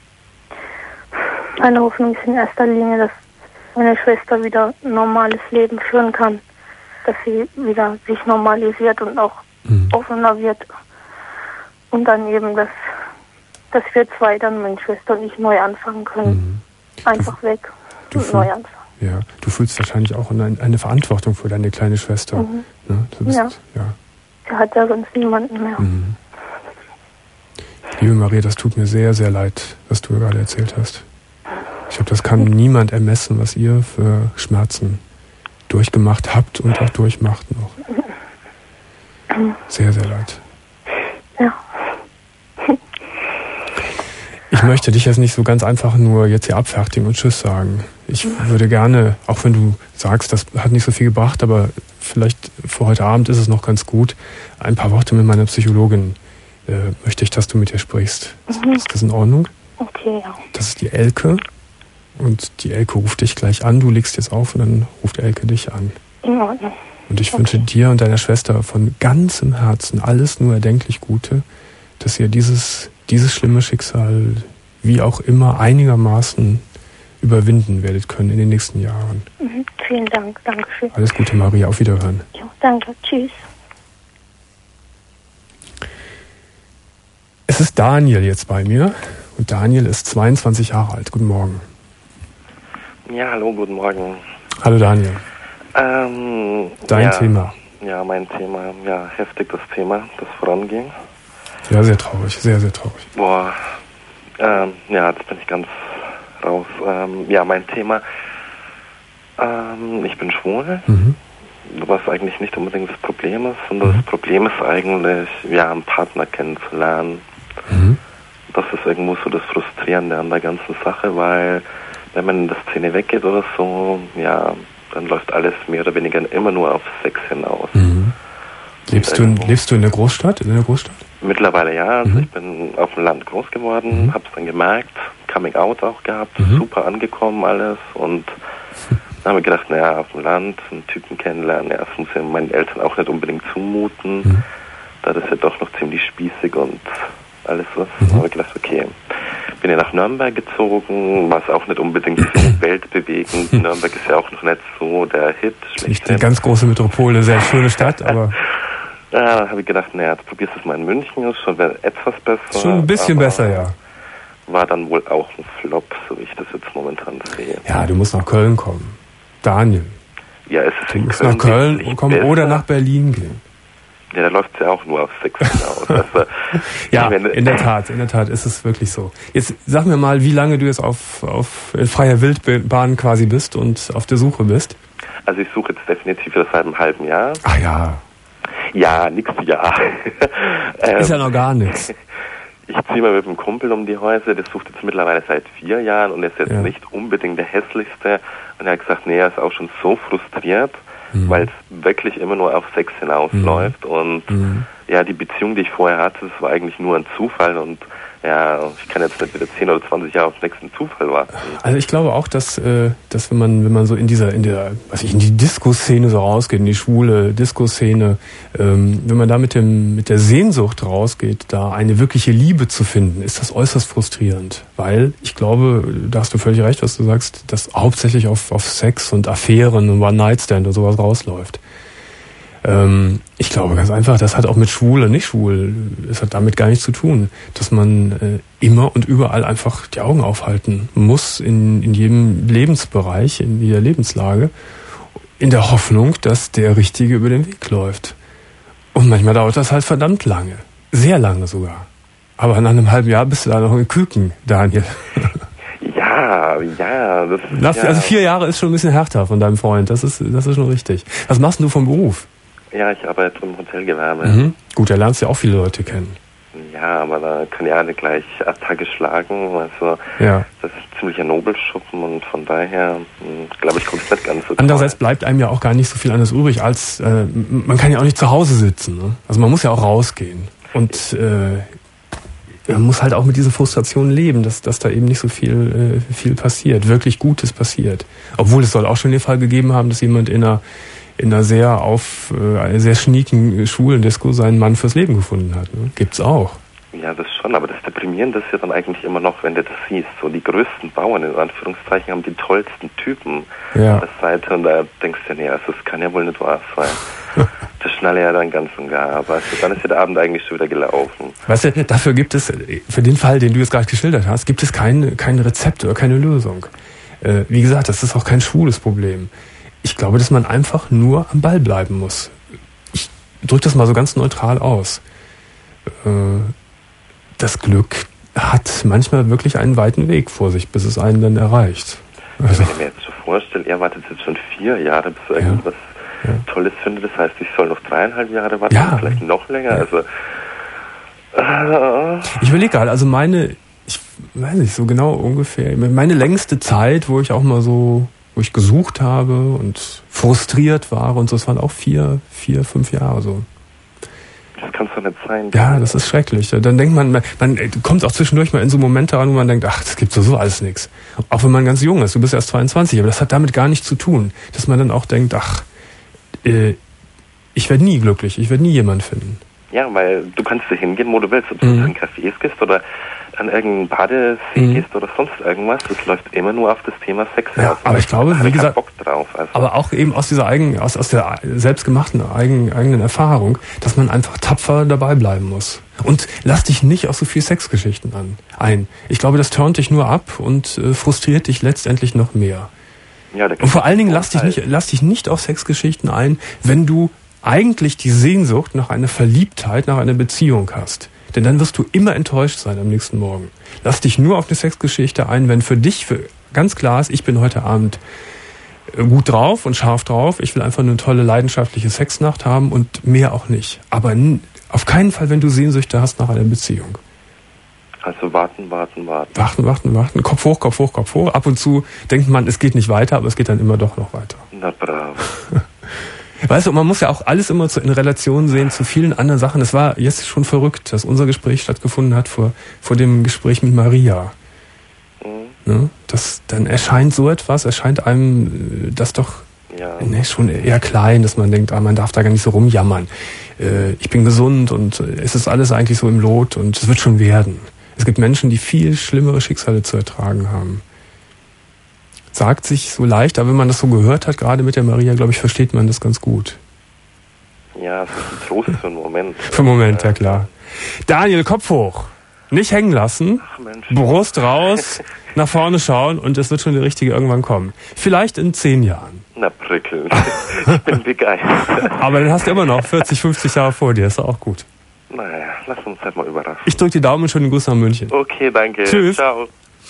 Meine Hoffnung ist in erster Linie, dass meine Schwester wieder ein normales Leben führen kann. Dass sie wieder sich normalisiert und auch mhm. offener wird. Und dann eben, dass, dass wir zwei dann, meine Schwester und ich, neu anfangen können. Mhm. Einfach du, weg du und fühl, neu anfangen. Ja, du fühlst wahrscheinlich auch eine, eine Verantwortung für deine kleine Schwester. Mhm. Ne? Du bist, ja. ja. Sie hat ja sonst niemanden mehr. Mhm. Liebe Maria, das tut mir sehr, sehr leid, was du gerade erzählt hast. Ich glaube, das kann niemand ermessen, was ihr für Schmerzen durchgemacht habt und auch durchmacht noch. Sehr, sehr leid. Ja. Ich möchte dich jetzt nicht so ganz einfach nur jetzt hier abfertigen und Tschüss sagen. Ich würde gerne, auch wenn du sagst, das hat nicht so viel gebracht, aber vielleicht für heute Abend ist es noch ganz gut, ein paar Worte mit meiner Psychologin äh, möchte ich, dass du mit ihr sprichst. Mhm. Ist das in Ordnung? Okay, ja. Das ist die Elke. Und die Elke ruft dich gleich an, du legst jetzt auf und dann ruft Elke dich an. In Ordnung. Und ich okay. wünsche dir und deiner Schwester von ganzem Herzen alles nur erdenklich Gute, dass ihr dieses, dieses schlimme Schicksal wie auch immer einigermaßen überwinden werdet können in den nächsten Jahren. Mhm. Vielen Dank, danke schön. Alles Gute, Maria, auf Wiederhören. Ja, danke, tschüss. Es ist Daniel jetzt bei mir und Daniel ist zweiundzwanzig Jahre alt. Guten Morgen. Ja, hallo, guten Morgen. Hallo Daniel. Ähm, Dein ja, Thema. Ja, mein Thema. Ja, heftig das Thema, das voranging. Ja, sehr traurig, sehr, sehr traurig. Boah, ähm, ja, jetzt bin ich ganz raus. Ähm, ja, mein Thema. Ähm, ich bin schwul, mhm. was eigentlich nicht unbedingt das Problem ist, sondern mhm. das Problem ist eigentlich, ja, einen Partner kennenzulernen. Mhm. Das ist irgendwo so das Frustrierende an der ganzen Sache, weil wenn man in der Szene weggeht oder so, ja, dann läuft alles mehr oder weniger immer nur auf Sex hinaus. Mhm. Lebst du, in, lebst du in der Großstadt? In der Großstadt? Mittlerweile ja. Also mhm. ich bin auf dem Land groß geworden, mhm. hab's dann gemerkt, Coming Out auch gehabt, mhm. super angekommen alles und dann habe ich gedacht, naja, auf dem Land einen Typen kennenlernen, ja, das muss ja meinen Eltern auch nicht unbedingt zumuten, mhm. da das ja doch noch ziemlich spießig und alles was. Mhm. Dann habe ich gedacht, okay, bin ja nach Nürnberg gezogen, war es auch nicht unbedingt so weltbewegend. Nürnberg ist ja auch noch nicht so der Hit. Nicht die ganz große Metropole, sehr schöne Stadt, aber... Ja, da habe ich gedacht, naja, jetzt probierst du es mal in München, ist schon etwas besser. Schon ein bisschen besser, ja. War dann wohl auch ein Flop, so wie ich das jetzt momentan sehe. Ja, du musst nach Köln kommen. Daniel. Ja, es ist du musst nach Köln kommen besser. Oder nach Berlin gehen. Ja, da läuft es ja auch nur auf Sex hinaus. Also, ja, in der Tat, in der Tat ist es wirklich so. Jetzt sag mir mal, wie lange du jetzt auf, auf freier Wildbahn quasi bist und auf der Suche bist. Also ich suche jetzt definitiv seit einem halben Jahr. Ach ja. Ja, nix ja. Ist ja noch gar nichts. ich ziehe mal mit einem Kumpel um die Häuser, der sucht jetzt mittlerweile seit vier Jahren und ist jetzt Ja. nicht unbedingt der hässlichste. Und er hat gesagt, nee, er ist auch schon so frustriert, mhm. weil es wirklich immer nur auf Sex hinausläuft. Mhm. Und mhm. ja, die Beziehung, die ich vorher hatte, das war eigentlich nur ein Zufall und ja, ich kann jetzt nicht wieder zehn oder zwanzig Jahre auf den nächsten Zufall warten. Also ich glaube auch, dass, äh, dass wenn man, wenn man so in dieser, in der, was ich, in die Disco-Szene so rausgeht, in die schwule Disco-Szene, ähm, wenn man da mit dem, mit der Sehnsucht rausgeht, da eine wirkliche Liebe zu finden, ist das äußerst frustrierend. Weil ich glaube, da hast du völlig recht, was du sagst, dass hauptsächlich auf, auf Sex und Affären und One-Night-Stand und sowas rausläuft. Ähm, ich glaube ganz einfach, das hat auch mit schwul oder nicht schwul, es hat damit gar nichts zu tun, dass man äh, immer und überall einfach die Augen aufhalten muss in, in jedem Lebensbereich, in jeder Lebenslage, in der Hoffnung, dass der Richtige über den Weg läuft. Und manchmal dauert das halt verdammt lange, sehr lange sogar. Aber nach einem halben Jahr bist du da noch in Küken, Daniel. Ja, ja, das ist Lass, ja. Also vier Jahre ist schon ein bisschen härter von deinem Freund, das ist, das ist schon richtig. Was machst du vom Beruf? Ja, ich arbeite im Hotelgewerbe. Mhm. Gut, da lernst du ja auch viele Leute kennen. Ja, aber da kann ja alle gleich Attacke schlagen. Also ja. Das ist ein ziemlicher Nobelschuppen und von daher glaube ich, kommt es nicht ganz so. Andererseits toll. Bleibt einem ja auch gar nicht so viel anderes übrig, als äh, man kann ja auch nicht zu Hause sitzen. Ne? Also man muss ja auch rausgehen. Und äh, man muss halt auch mit dieser Frustration leben, dass, dass da eben nicht so viel, äh, viel passiert, wirklich Gutes passiert. Obwohl es soll auch schon den Fall gegeben haben, dass jemand in einer in einer sehr auf äh, sehr schnieken schwulen Disco seinen Mann fürs Leben gefunden hat. Ne? Gibt's auch. Ja, das schon, aber das Deprimierende ist ja dann eigentlich immer noch, wenn du das siehst, so die größten Bauern in Anführungszeichen haben die tollsten Typen ja. an der Seite und da denkst du, nee, also das kann ja wohl nicht wahr sein. Das schnalle ja dann ganz und gar, aber also dann ist ja der Abend eigentlich schon wieder gelaufen. Weißt du, dafür gibt es, für den Fall, den du jetzt gerade geschildert hast, gibt es kein, kein Rezept oder keine Lösung. Äh, wie gesagt, das ist auch kein schwules Problem. Ich glaube, dass man einfach nur am Ball bleiben muss. Ich drücke das mal so ganz neutral aus. Das Glück hat manchmal wirklich einen weiten Weg vor sich, bis es einen dann erreicht. Also, wenn ich mir jetzt so vorstelle, er wartet jetzt schon vier Jahre, bis er ja. irgendwas ja. Tolles findet. Das heißt, ich soll noch dreieinhalb Jahre warten, ja. vielleicht noch länger. Ja. Also, äh, ich überlege gerade, also meine, ich weiß nicht, so genau ungefähr, meine längste Zeit, wo ich auch mal so wo ich gesucht habe und frustriert war und so, es waren auch vier, vier, fünf Jahre so. Das kann doch nicht sein. Ja, das ist schrecklich. Dann denkt man, man, man kommt auch zwischendurch mal in so Momente ran, wo man denkt, ach, das gibt so alles nichts. Auch wenn man ganz jung ist, du bist erst zweiundzwanzig, aber das hat damit gar nichts zu tun. Dass man dann auch denkt, ach, äh, ich werde nie glücklich, ich werde nie jemanden finden. Ja, weil du kannst da hingehen, wo du willst, ob du mhm. in Cafés gehst oder an irgendeinen Badesee mhm. gehst oder sonst irgendwas, das läuft immer nur auf das Thema Sex ja, aus. Aber ich glaube, wie gesagt, Bock drauf, also. aber auch eben aus dieser eigenen, aus, aus der selbstgemachten eigen, eigenen Erfahrung, dass man einfach tapfer dabei bleiben muss. Und lass dich nicht auf so viel Sexgeschichten an, ein. Ich glaube, das turnt dich nur ab und äh, frustriert dich letztendlich noch mehr. Ja, und vor allen Dingen lass dich nicht, lass dich nicht auf Sexgeschichten ein, wenn du eigentlich die Sehnsucht nach einer Verliebtheit, nach einer Beziehung hast. Denn dann wirst du immer enttäuscht sein am nächsten Morgen. Lass dich nur auf eine Sexgeschichte ein, wenn für dich für ganz klar ist, ich bin heute Abend gut drauf und scharf drauf. Ich will einfach nur eine tolle, leidenschaftliche Sexnacht haben und mehr auch nicht. Aber auf keinen Fall, wenn du Sehnsüchte hast nach einer Beziehung. Also warten, warten, warten. Warten, warten, warten. Kopf hoch, Kopf hoch, Kopf hoch. Ab und zu denkt man, es geht nicht weiter, aber es geht dann immer doch noch weiter. Na bravo. Weißt du, man muss ja auch alles immer in Relation sehen zu vielen anderen Sachen. Es war jetzt schon verrückt, dass unser Gespräch stattgefunden hat vor, vor dem Gespräch mit Maria. Mhm. Ne? Das, dann erscheint so etwas, erscheint einem das doch ja. ne, schon eher klein, dass man denkt, ah, man darf da gar nicht so rumjammern. Äh, ich bin gesund und es ist alles eigentlich so im Lot und es wird schon werden. Es gibt Menschen, die viel schlimmere Schicksale zu ertragen haben. Sagt sich so leicht, aber wenn man das so gehört hat, gerade mit der Maria, glaube ich, versteht man das ganz gut. Ja, es ist ein Trost für einen Moment. Für einen Moment, ja klar. Daniel, Kopf hoch. Nicht hängen lassen. Ach, Mensch. Brust raus, nach vorne schauen und es wird schon die richtige irgendwann kommen. Vielleicht in zehn Jahren. Na, prickeln. Ich bin begeistert. Aber dann hast du immer noch vierzig, fünfzig Jahre vor dir, ist doch auch gut. Naja, lass uns halt mal überraschen. Ich drücke die Daumen und schönen Gruß nach München. Okay, danke. Tschüss. Ciao.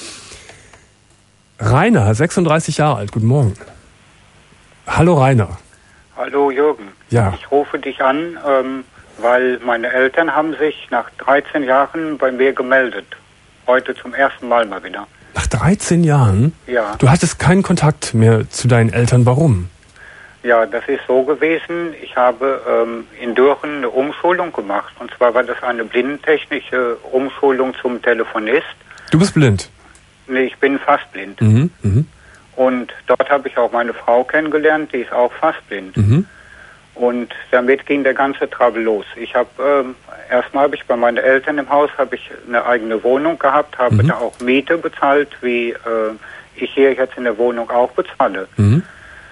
Rainer, sechsunddreißig Jahre alt, guten Morgen. Hallo Rainer. Hallo Jürgen. Ja. Ich rufe dich an, ähm, Weil meine Eltern haben sich nach dreizehn Jahren bei mir gemeldet. Heute zum ersten Mal mal wieder. Nach dreizehn Jahren? Ja. Du hattest keinen Kontakt mehr zu deinen Eltern. Warum? Ja, das ist so gewesen. Ich habe ähm, in Dürren eine Umschulung gemacht. Und zwar war das eine blindentechnische Umschulung zum Telefonist. Du bist blind? Nee, ich bin fast blind. Mhm, mhm. Und dort habe ich auch meine Frau kennengelernt, die ist auch fast blind. Mhm. Und damit ging der ganze Trouble los. Ich habe ähm, erstmal habe ich bei meinen Eltern im Haus habe ich eine eigene Wohnung gehabt, habe Mhm. da auch Miete bezahlt, wie äh, ich hier jetzt in der Wohnung auch bezahle. Mhm.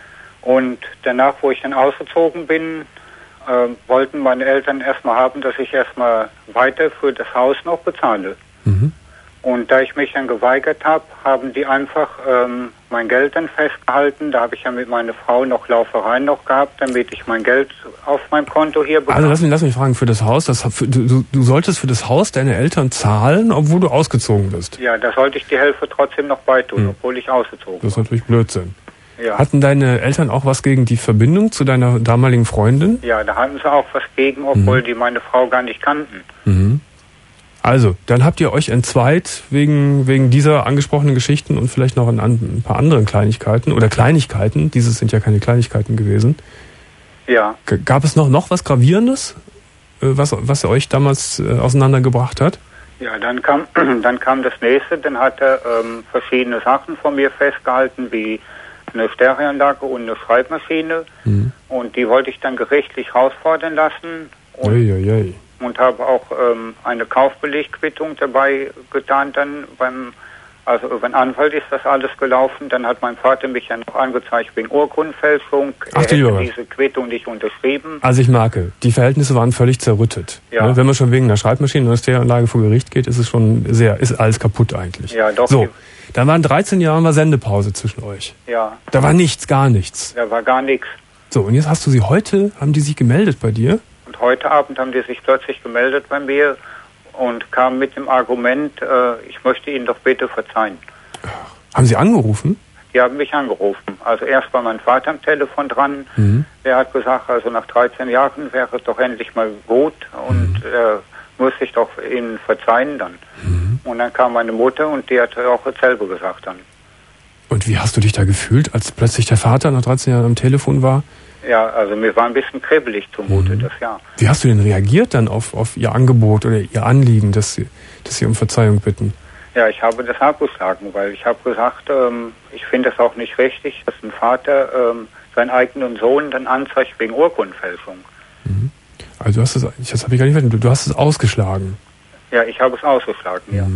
Und danach, wo ich dann ausgezogen bin, äh, wollten meine Eltern erstmal haben, dass ich erstmal weiter für das Haus noch bezahle. Mhm. Und da ich mich dann geweigert habe, haben die einfach ähm, mein Geld dann festgehalten. Da habe ich ja mit meiner Frau noch Laufereien noch gehabt, damit ich mein Geld auf meinem Konto hier bekomme. Also lass mich, lass mich fragen, für das Haus, das, für, du, du solltest für das Haus deine Eltern zahlen, obwohl du ausgezogen bist. Ja, da sollte ich die Hälfte trotzdem noch beitun, Hm. obwohl ich ausgezogen Das ist bin. natürlich Blödsinn. Ja. Hatten deine Eltern auch was gegen die Verbindung zu deiner damaligen Freundin? ja, da hatten sie auch was gegen, obwohl die meine Frau gar nicht kannten. Mhm. Also, dann habt ihr euch entzweit wegen, wegen dieser angesprochenen Geschichten und vielleicht noch an ein paar anderen Kleinigkeiten oder Kleinigkeiten. Diese sind ja keine Kleinigkeiten gewesen. Ja, G- Gab es noch, noch was Gravierendes, äh, was, was euch damals äh, auseinandergebracht hat? ja, dann kam dann kam das nächste, dann hat er ähm, verschiedene Sachen von mir festgehalten, wie eine Stereoanlage und eine Schreibmaschine. Mhm. Und die wollte ich dann gerichtlich herausfordern lassen. Und Uiuiui. und habe auch ähm, eine Kaufbelegquittung dabei getan dann beim, also über den Anwalt ist das alles gelaufen. Dann hat mein Vater mich ja noch angezeigt wegen Urkundenfälschung. Ach, Er die hätte Jura. diese Quittung nicht unterschrieben. Also ich merke, die Verhältnisse waren völlig zerrüttet. Ja. Ne, wenn man schon wegen einer Schreibmaschine und einer Stereoanlage vor Gericht geht, ist es schon sehr, ist alles kaputt eigentlich. Ja, doch. So, dann waren dreizehn Jahre mal Sendepause zwischen euch. Ja, Da war nichts, gar nichts. da war gar nichts. So, und jetzt hast du sie heute, haben die sich gemeldet bei dir? Und heute Abend haben die sich plötzlich gemeldet bei mir und kamen mit dem Argument, äh, ich möchte Ihnen doch bitte verzeihen. Haben sie angerufen? Die haben mich angerufen. Also erst war mein Vater am Telefon dran. Mhm. Der hat gesagt, also nach dreizehn Jahren wäre es doch endlich mal gut und Mhm. äh, muss ich doch Ihnen verzeihen dann. Mhm. Und dann kam meine Mutter und die hat auch dasselbe gesagt dann. Und wie hast du dich da gefühlt, als plötzlich der Vater nach dreizehn Jahren am Telefon war? Ja, also mir war ein bisschen kribbelig zumute, das ja. Wie hast du denn reagiert dann auf, auf ihr Angebot oder ihr Anliegen, dass sie, dass sie um Verzeihung bitten? Ja, ich habe das abgeschlagen, weil ich habe gesagt, ähm, ich finde es auch nicht richtig, dass ein Vater ähm, seinen eigenen Sohn dann anzeigt wegen Urkundenfälschung. Also du hast es, das habe ich gar nicht verstanden, du, du hast es ausgeschlagen. Ja, ich habe es ausgeschlagen, ja.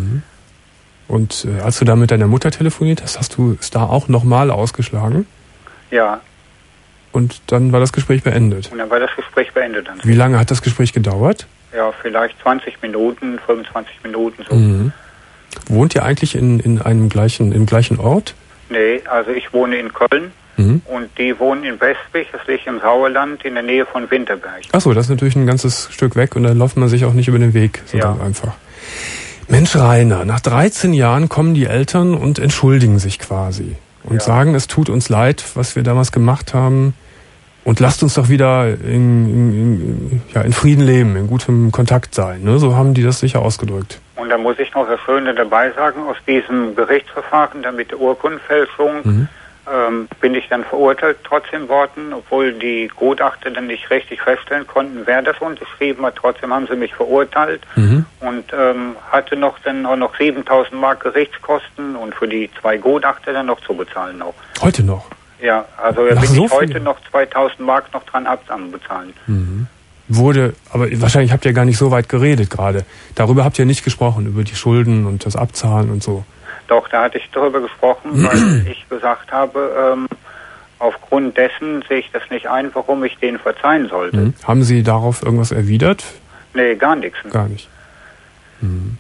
Und äh, als du da mit deiner Mutter telefoniert hast, hast du es da auch nochmal ausgeschlagen? Ja, Und dann war das Gespräch beendet. und dann war das Gespräch beendet dann. Wie lange hat das Gespräch gedauert? Ja, vielleicht zwanzig Minuten, fünfundzwanzig Minuten so. Mhm. Wohnt ihr eigentlich in, in einem gleichen, im gleichen Ort? Nee, also ich wohne in Köln Mhm. und die wohnen in Westwig, das liegt im Sauerland in der Nähe von Winterberg. Achso, das ist natürlich ein ganzes Stück weg und da läuft man sich auch nicht über den Weg so Ja. ganz einfach. Mensch Rainer, nach dreizehn Jahren kommen die Eltern und entschuldigen sich quasi und Ja. sagen, es tut uns leid, was wir damals gemacht haben und lasst uns doch wieder in, in, in, ja, in Frieden leben, in gutem Kontakt sein. Ne? So haben die das sicher ausgedrückt. Und da muss ich noch das Schöne dabei sagen, aus diesem Gerichtsverfahren, dann mit der Urkundenfälschung, Mhm. ähm, bin ich dann verurteilt trotzdem worden, obwohl die Gutachter dann nicht richtig feststellen konnten, wer das unterschrieben hat. Trotzdem haben sie mich verurteilt Mhm. und ähm, hatte noch dann auch noch siebentausend Mark Gerichtskosten und für die zwei Gutachter dann noch zu bezahlen noch. Heute noch. Ja, also da Ach, bin so ich heute viel? noch zweitausend Mark noch dran ab am bezahlen. Wurde, aber wahrscheinlich habt ihr gar nicht so weit geredet gerade. Darüber habt ihr nicht gesprochen, über die Schulden und das Abzahlen und so. Doch, da hatte ich darüber gesprochen, weil ich gesagt habe, ähm, aufgrund dessen sehe ich das nicht ein, warum ich denen verzeihen sollte. Mhm. Haben Sie darauf irgendwas erwidert? Nee, gar nichts. Gar nicht. Mhm.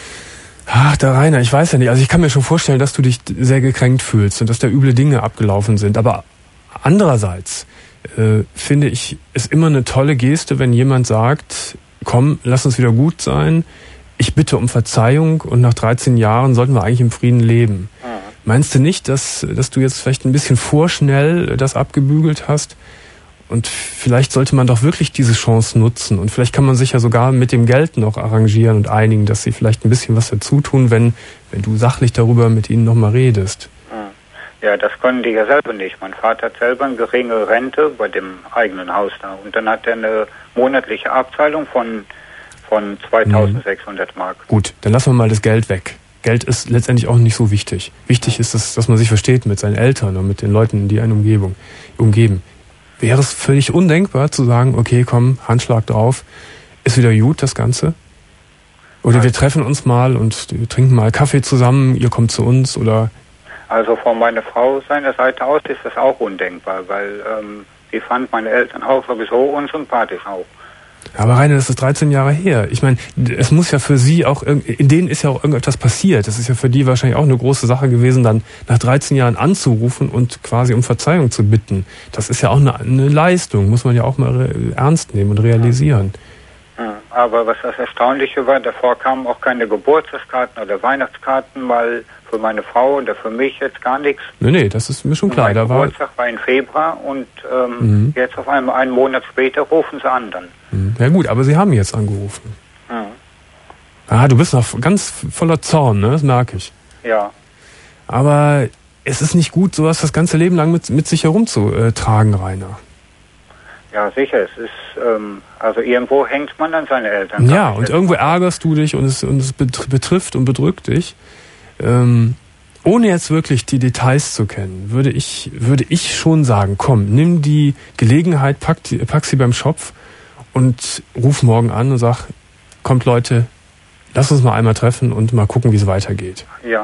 Ach, der Rainer, ich weiß ja nicht. Also ich kann mir schon vorstellen, dass du dich sehr gekränkt fühlst und dass da üble Dinge abgelaufen sind. Aber andererseits äh, finde ich es immer eine tolle Geste, wenn jemand sagt, komm, lass uns wieder gut sein. Ich bitte um Verzeihung und nach dreizehn Jahren sollten wir eigentlich im Frieden leben. Mhm. Meinst du nicht, dass, dass du jetzt vielleicht ein bisschen vorschnell das abgebügelt hast Und vielleicht sollte man doch wirklich diese Chance nutzen. Und vielleicht kann man sich ja sogar mit dem Geld noch arrangieren und einigen, dass sie vielleicht ein bisschen was dazu tun, wenn, wenn du sachlich darüber mit ihnen nochmal redest. Ja, das können die ja selber nicht. Mein Vater hat selber eine geringe Rente bei dem eigenen Haus da. Und dann hat er eine monatliche Abzahlung von, von zweitausendsechshundert Mark. Gut, dann lassen wir mal das Geld weg. Geld ist letztendlich auch nicht so wichtig. Wichtig ist, dass, dass man sich versteht mit seinen Eltern und mit den Leuten, die einen Umgebung, umgeben. Wäre es völlig undenkbar zu sagen, okay, komm, Handschlag drauf, ist wieder gut, das Ganze? Oder wir treffen uns mal und wir trinken mal Kaffee zusammen, ihr kommt zu uns, oder... Also von meiner Frau seiner Seite aus ist das auch undenkbar, weil ähm, sie fand meine Eltern auch sowieso unsympathisch auch. Aber Rainer, das ist dreizehn Jahre her. Ich meine, es muss ja für sie auch, in denen ist ja auch irgendetwas passiert. Das ist ja für die wahrscheinlich auch eine große Sache gewesen, dann nach dreizehn Jahren anzurufen und quasi um Verzeihung zu bitten. Das ist ja auch eine, eine Leistung, muss man ja auch mal ernst nehmen und realisieren. Ja, aber was das Erstaunliche war, davor kamen auch keine Geburtstagskarten oder Weihnachtskarten, weil für meine Frau oder für mich jetzt gar nichts. Nee, nee, das ist mir schon klar. Mein da Geburtstag war, war im Februar und ähm, mhm. jetzt auf einmal einen Monat später rufen sie an dann. Mhm. Ja gut, aber sie haben jetzt angerufen. Mhm. Ah, du bist noch ganz voller Zorn, ne? Das merke ich. Ja. Aber es ist nicht gut, sowas das ganze Leben lang mit, mit sich herumzutragen, Rainer. Ja, sicher. Es ist, ähm, also irgendwo hängt man an seine Eltern. Ja, und irgendwo ärgerst du dich und es, und es betrifft und bedrückt dich. Ähm, ohne jetzt wirklich die Details zu kennen, würde ich, würde ich schon sagen, komm, nimm die Gelegenheit, pack, die, pack sie beim Schopf und ruf morgen an und sag, kommt Leute, lass uns mal einmal treffen und mal gucken, wie es weitergeht. Ja.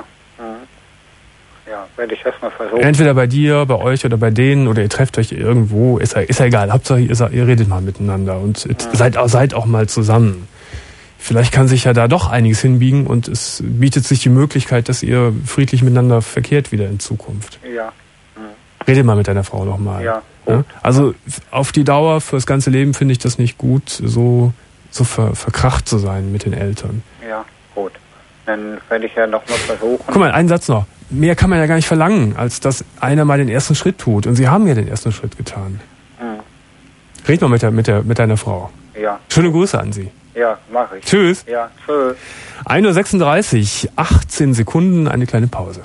Ja, werde ich erstmal versuchen. Entweder bei dir, bei euch oder bei denen oder ihr trefft euch irgendwo, ist ja, ist ja egal. Hauptsache ihr, ihr redet mal miteinander und ja. seid, seid auch mal zusammen. Vielleicht kann sich ja da doch einiges hinbiegen und es bietet sich die Möglichkeit, dass ihr friedlich miteinander verkehrt wieder in Zukunft. Ja. Mhm. Redet mal mit deiner Frau nochmal. Ja. Ja. Also auf die Dauer, fürs ganze Leben finde ich das nicht gut, so, so ver, verkracht zu sein mit den Eltern. Ja, gut. Dann werde ich ja nochmal versuchen. Guck mal, einen Satz noch. Mehr kann man ja gar nicht verlangen, als dass einer mal den ersten Schritt tut. Und Sie haben ja den ersten Schritt getan. Mhm. Red mal mit, der, mit, der, mit deiner Frau. Ja. Schöne Grüße an Sie. Ja, mache ich. Tschüss. Ja, tschüss. ein Uhr sechsunddreißig, achtzehn Sekunden, eine kleine Pause.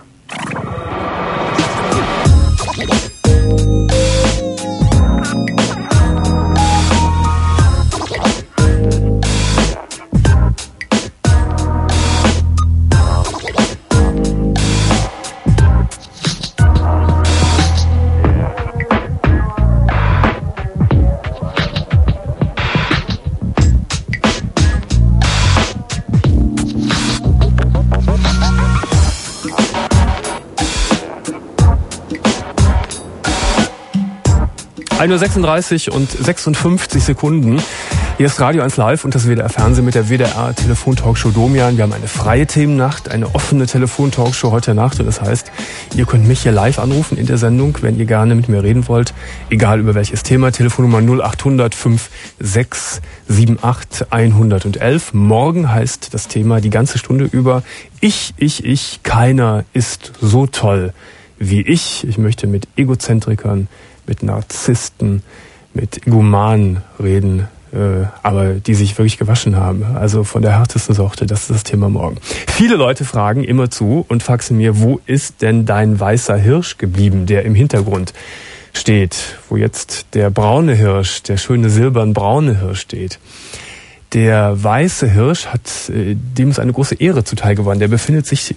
ein Uhr sechsunddreißig und sechsundfünfzig Sekunden. Hier ist Radio eins Live und das W D R Fernsehen mit der W D R Telefontalkshow Domian. Wir haben eine freie Themennacht, eine offene Telefontalkshow heute Nacht. Und das heißt, ihr könnt mich hier live anrufen in der Sendung, wenn ihr gerne mit mir reden wollt. Egal über welches Thema. Telefonnummer null acht hundert fünf sechs sieben acht hundertelf. Morgen heißt das Thema die ganze Stunde über Ich, ich, ich, keiner ist so toll wie ich. Ich möchte mit Egozentrikern, mit Narzissten, mit Egomanen reden, äh, aber die sich wirklich gewaschen haben. Also von der härtesten Sorte, das ist das Thema morgen. Viele Leute fragen immer zu und faxen mir, wo ist denn dein weißer Hirsch geblieben, der im Hintergrund steht, wo jetzt der braune Hirsch, der schöne silbern-braune Hirsch steht. Der weiße Hirsch hat, äh, dem ist eine große Ehre zuteil geworden. Der befindet sich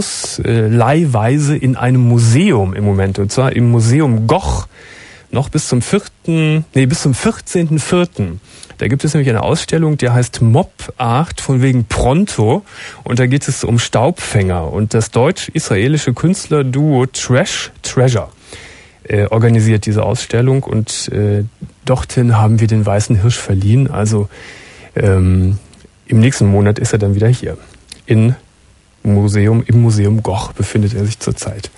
ausleihweise in einem Museum im Moment, und zwar im Museum Goch. Noch bis zum vierten, nee, bis zum vierzehnten vierten Da gibt es nämlich eine Ausstellung, die heißt Mob Art, von wegen Pronto. Und da geht es um Staubfänger. Und das deutsch-israelische Künstlerduo Trash Treasure äh, organisiert diese Ausstellung. Und äh, dorthin haben wir den weißen Hirsch verliehen. Also ähm, im nächsten Monat ist er dann wieder hier. In Museum, im Museum Goch befindet er sich zurzeit.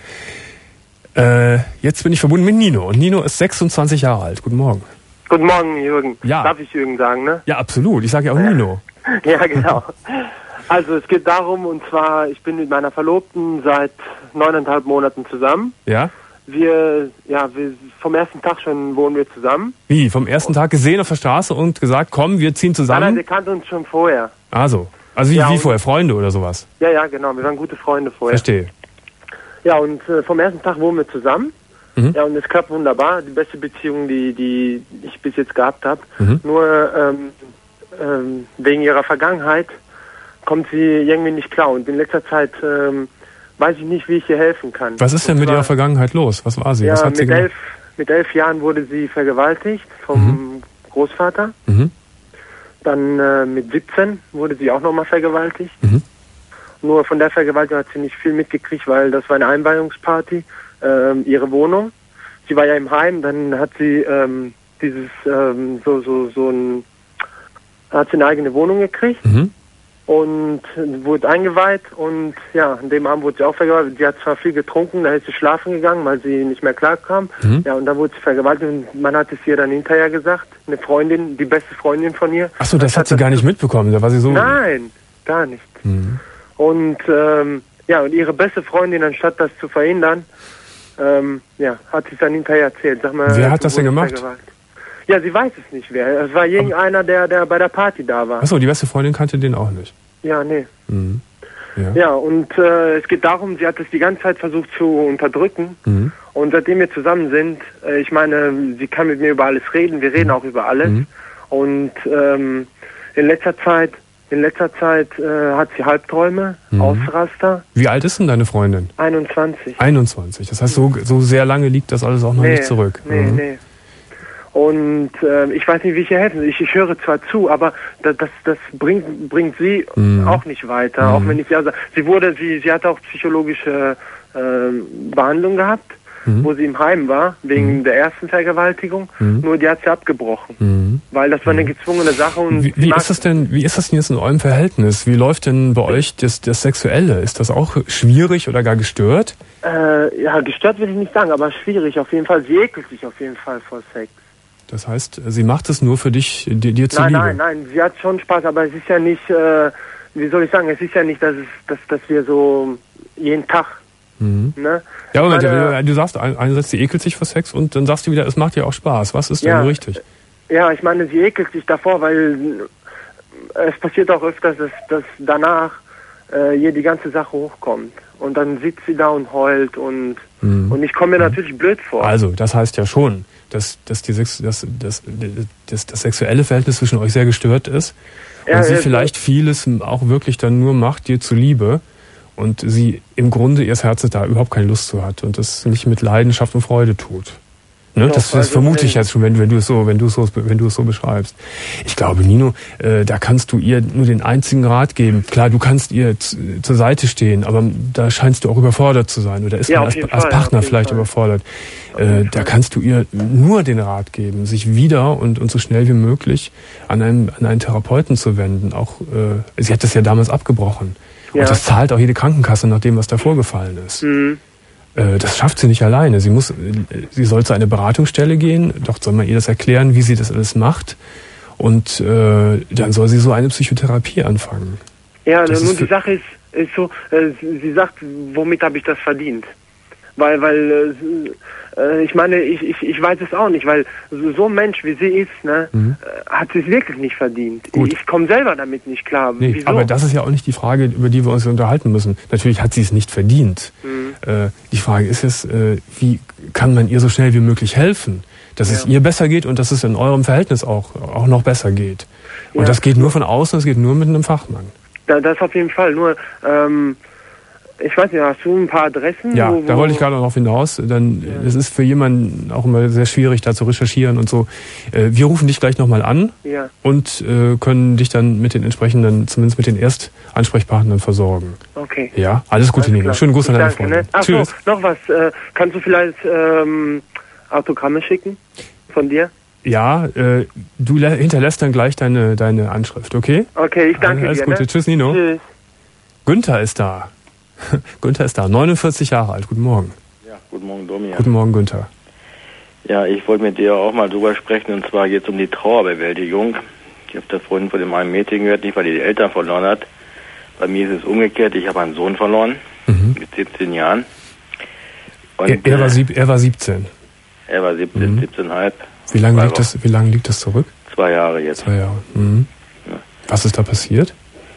Äh, jetzt bin ich verbunden mit Nino. Und Nino ist sechsundzwanzig Jahre alt. Guten Morgen. Guten Morgen, Jürgen. Ja. Darf ich Jürgen sagen, ne? Ja, absolut. Ich sage ja auch Nino. Ja, genau. Also es geht darum, und zwar, ich bin mit meiner Verlobten seit neuneinhalb Monaten zusammen. Ja? wir, ja, wir, vom ersten Tag schon wohnen wir zusammen. Wie, vom ersten Tag gesehen auf der Straße und gesagt, komm, wir ziehen zusammen? Nein, nein, wir kannten uns schon vorher. Ah, so. Also wie, ja, wie vorher, Freunde oder sowas? Ja, ja, genau, wir waren gute Freunde vorher. Verstehe. Ja, und äh, vom ersten Tag wohnen wir zusammen. Mhm. Ja, und es klappt wunderbar. Die beste Beziehung, die, die ich bis jetzt gehabt habe. Mhm. Nur ähm, ähm, wegen ihrer Vergangenheit kommt sie irgendwie nicht klar. Und in letzter Zeit ähm, weiß ich nicht, wie ich ihr helfen kann. Was ist denn und mit zwar, ihrer Vergangenheit los? Was war sie? Ja, Was hat mit, sie gemacht? elf, mit elf Jahren wurde sie vergewaltigt vom Mhm. Großvater. Mhm. Dann äh, mit siebzehn wurde sie auch nochmal vergewaltigt. Mhm. Nur von der Vergewaltigung hat sie nicht viel mitgekriegt, weil das war eine Einweihungsparty, ähm, ihre Wohnung. Sie war ja im Heim, dann hat sie ähm, dieses ähm, so so so ein hat sie eine eigene Wohnung gekriegt Mhm. und wurde eingeweiht und ja, an dem Abend wurde sie auch vergewaltigt. Sie hat zwar viel getrunken, da ist sie schlafen gegangen, weil sie nicht mehr klarkam. Mhm. Ja, und dann wurde sie vergewaltigt und man hat es ihr dann hinterher gesagt, eine Freundin, die beste Freundin von ihr. Ach so, das hat sie gar nicht mitbekommen. Da war sie so. Nein, gar nicht. Mhm. Und ähm, ja, und ihre beste Freundin, anstatt das zu verhindern, ähm, ja, hat sie es dann hinterher erzählt. Sag mal, Wer du hat das denn wurdest gemacht? vergewaltigt. Ja, sie weiß es nicht wer. Es war irgendeiner, der, der bei der Party da war. Achso, die beste Freundin kannte den auch nicht. Ja, nee. Mhm. Ja. Ja, und äh, es geht darum, sie hat es die ganze Zeit versucht zu unterdrücken. Mhm. Und seitdem wir zusammen sind, äh, ich meine, sie kann mit mir über alles reden. Wir reden auch über alles. Mhm. Und ähm, in letzter Zeit, in letzter Zeit äh, hat sie Halbträume, Mhm. Ausraster. Wie alt ist denn deine Freundin? einundzwanzig. einundzwanzig. Das heißt, so, so sehr lange liegt das alles auch noch nee, nicht zurück. Nee, Mhm. nee. Und äh, ich weiß nicht, wie ich ihr helfen soll. Ich, ich höre zwar zu, aber das, das, das bringt, bringt sie Mhm. auch nicht weiter. Mhm. Auch wenn ich sie, also, sie wurde, sie, sie hat auch psychologische äh, Behandlung gehabt, Mhm. wo sie im Heim war, wegen Mhm. der ersten Vergewaltigung. Mhm. Nur die hat sie abgebrochen. Mhm. Weil das war eine gezwungene Sache. Und Wie, sie wie mag- ist das denn, wie ist das denn jetzt in eurem Verhältnis? Wie läuft denn bei euch das, das Sexuelle? Ist das auch schwierig oder gar gestört? Äh, ja, gestört will ich nicht sagen, aber schwierig auf jeden Fall. Sie ekelt sich auf jeden Fall vor Sex. Das heißt, sie macht es nur für dich, dir, dir zuliebe? Nein, nein, nein, sie hat schon Spaß, aber es ist ja nicht, äh, wie soll ich sagen, es ist ja nicht, dass, es, dass, dass wir so jeden Tag, Mhm. ne? Ja, Moment, Meine- ja, du sagst ein- einerseits, sie ekelt sich vor Sex und dann sagst du wieder, es macht dir auch Spaß. Was ist denn Ja. richtig? Ja, ich meine, sie ekelt sich davor, weil es passiert auch öfters, dass, dass danach äh, ihr die ganze Sache hochkommt. Und dann sitzt sie da und heult und, Mhm. und ich komme mir natürlich blöd vor. Also, das heißt ja schon, dass, dass, die Sex, dass, dass, dass das sexuelle Verhältnis zwischen euch sehr gestört ist und Ja, sie ja, vielleicht vieles auch wirklich dann nur macht dir zuliebe und sie im Grunde ihres Herzens da überhaupt keine Lust zu hat und das nicht mit Leidenschaft und Freude tut. Ne? Doch, Das, das also, vermute ich wenn- jetzt schon, wenn, wenn du es so, wenn du es so, wenn du es so beschreibst. Ich glaube, Nino, äh, da kannst du ihr nur den einzigen Rat geben. Klar, du kannst ihr z- zur Seite stehen, aber da scheinst du auch überfordert zu sein oder ist Ja, man auf als, jeden als Fall, Partner auf jeden vielleicht Fall. überfordert. Äh, da kannst du ihr nur den Rat geben, sich wieder und, und so schnell wie möglich an einen, an einen Therapeuten zu wenden. Auch äh, sie hat das ja damals abgebrochen. Ja. Und das zahlt auch jede Krankenkasse nach dem, was da vorgefallen ist. Mhm. Äh, Das schafft sie nicht alleine. Sie muss, äh, sie soll zu einer Beratungsstelle gehen. Dort soll man ihr das erklären, wie sie das alles macht. Und äh, dann soll sie so eine Psychotherapie anfangen. Ja, Das nun ist für- die Sache ist, ist so, äh, sie sie sagt, womit habe ich das verdient? Weil, weil, äh, äh, ich meine, ich, ich, ich weiß es auch nicht, weil so so ein Mensch wie sie ist, ne, Mhm. äh, hat sie es wirklich nicht verdient. Gut. Ich komme selber damit nicht klar. Nee, Wieso? aber das ist ja auch nicht die Frage, über die wir uns unterhalten müssen. Natürlich hat sie es nicht verdient. Mhm. Äh, die Frage ist jetzt, äh, wie kann man ihr so schnell wie möglich helfen, dass es Ja. ihr besser geht und dass es in eurem Verhältnis auch, auch noch besser geht. Und Ja. das geht nur von außen, das geht nur mit einem Fachmann. Da, das auf jeden Fall. Nur, ähm, ich weiß nicht, hast du ein paar Adressen? Ja, wo, wo, da wollte ich gerade noch hinaus. Dann, es ist für jemanden auch immer sehr schwierig, da zu recherchieren und so. Äh, Wir rufen dich gleich nochmal an Ja, und äh, können dich dann mit den entsprechenden, zumindest mit den Erstansprechpartnern versorgen. okay. Ja, alles Gute, Alles Nino. klar. Schönen Gruß an deine Danke, Freunde. ne? Ach Tschüss. so, noch was. Äh, kannst du vielleicht ähm, Autogramme schicken von dir? Ja, äh, du lä- hinterlässt dann gleich deine, deine Anschrift, okay? Okay, ich danke Alles dir. Gute. Ne? Tschüss, Nino. Tschüss. Günther ist da. Günther ist da, neunundvierzig Jahre alt. Guten Morgen. Ja, guten Morgen, Domian. Guten Morgen, Günther. Ja, ich wollte mit dir auch mal drüber sprechen, und zwar geht es um die Trauerbewältigung. Ich habe das vorhin von dem einen Mädchen gehört, nicht weil die die Eltern verloren hat. Bei mir ist es umgekehrt, ich habe einen Sohn verloren, Mhm. mit siebzehn Jahren. Und, er, er, war sieb, er war siebzehn. Er war siebzehn, mhm. siebzehn Komma fünf. Wie lange liegt das, wie lange liegt das zurück? Zwei Jahre jetzt. Zwei Jahre. Mhm. Ja. Was ist da passiert?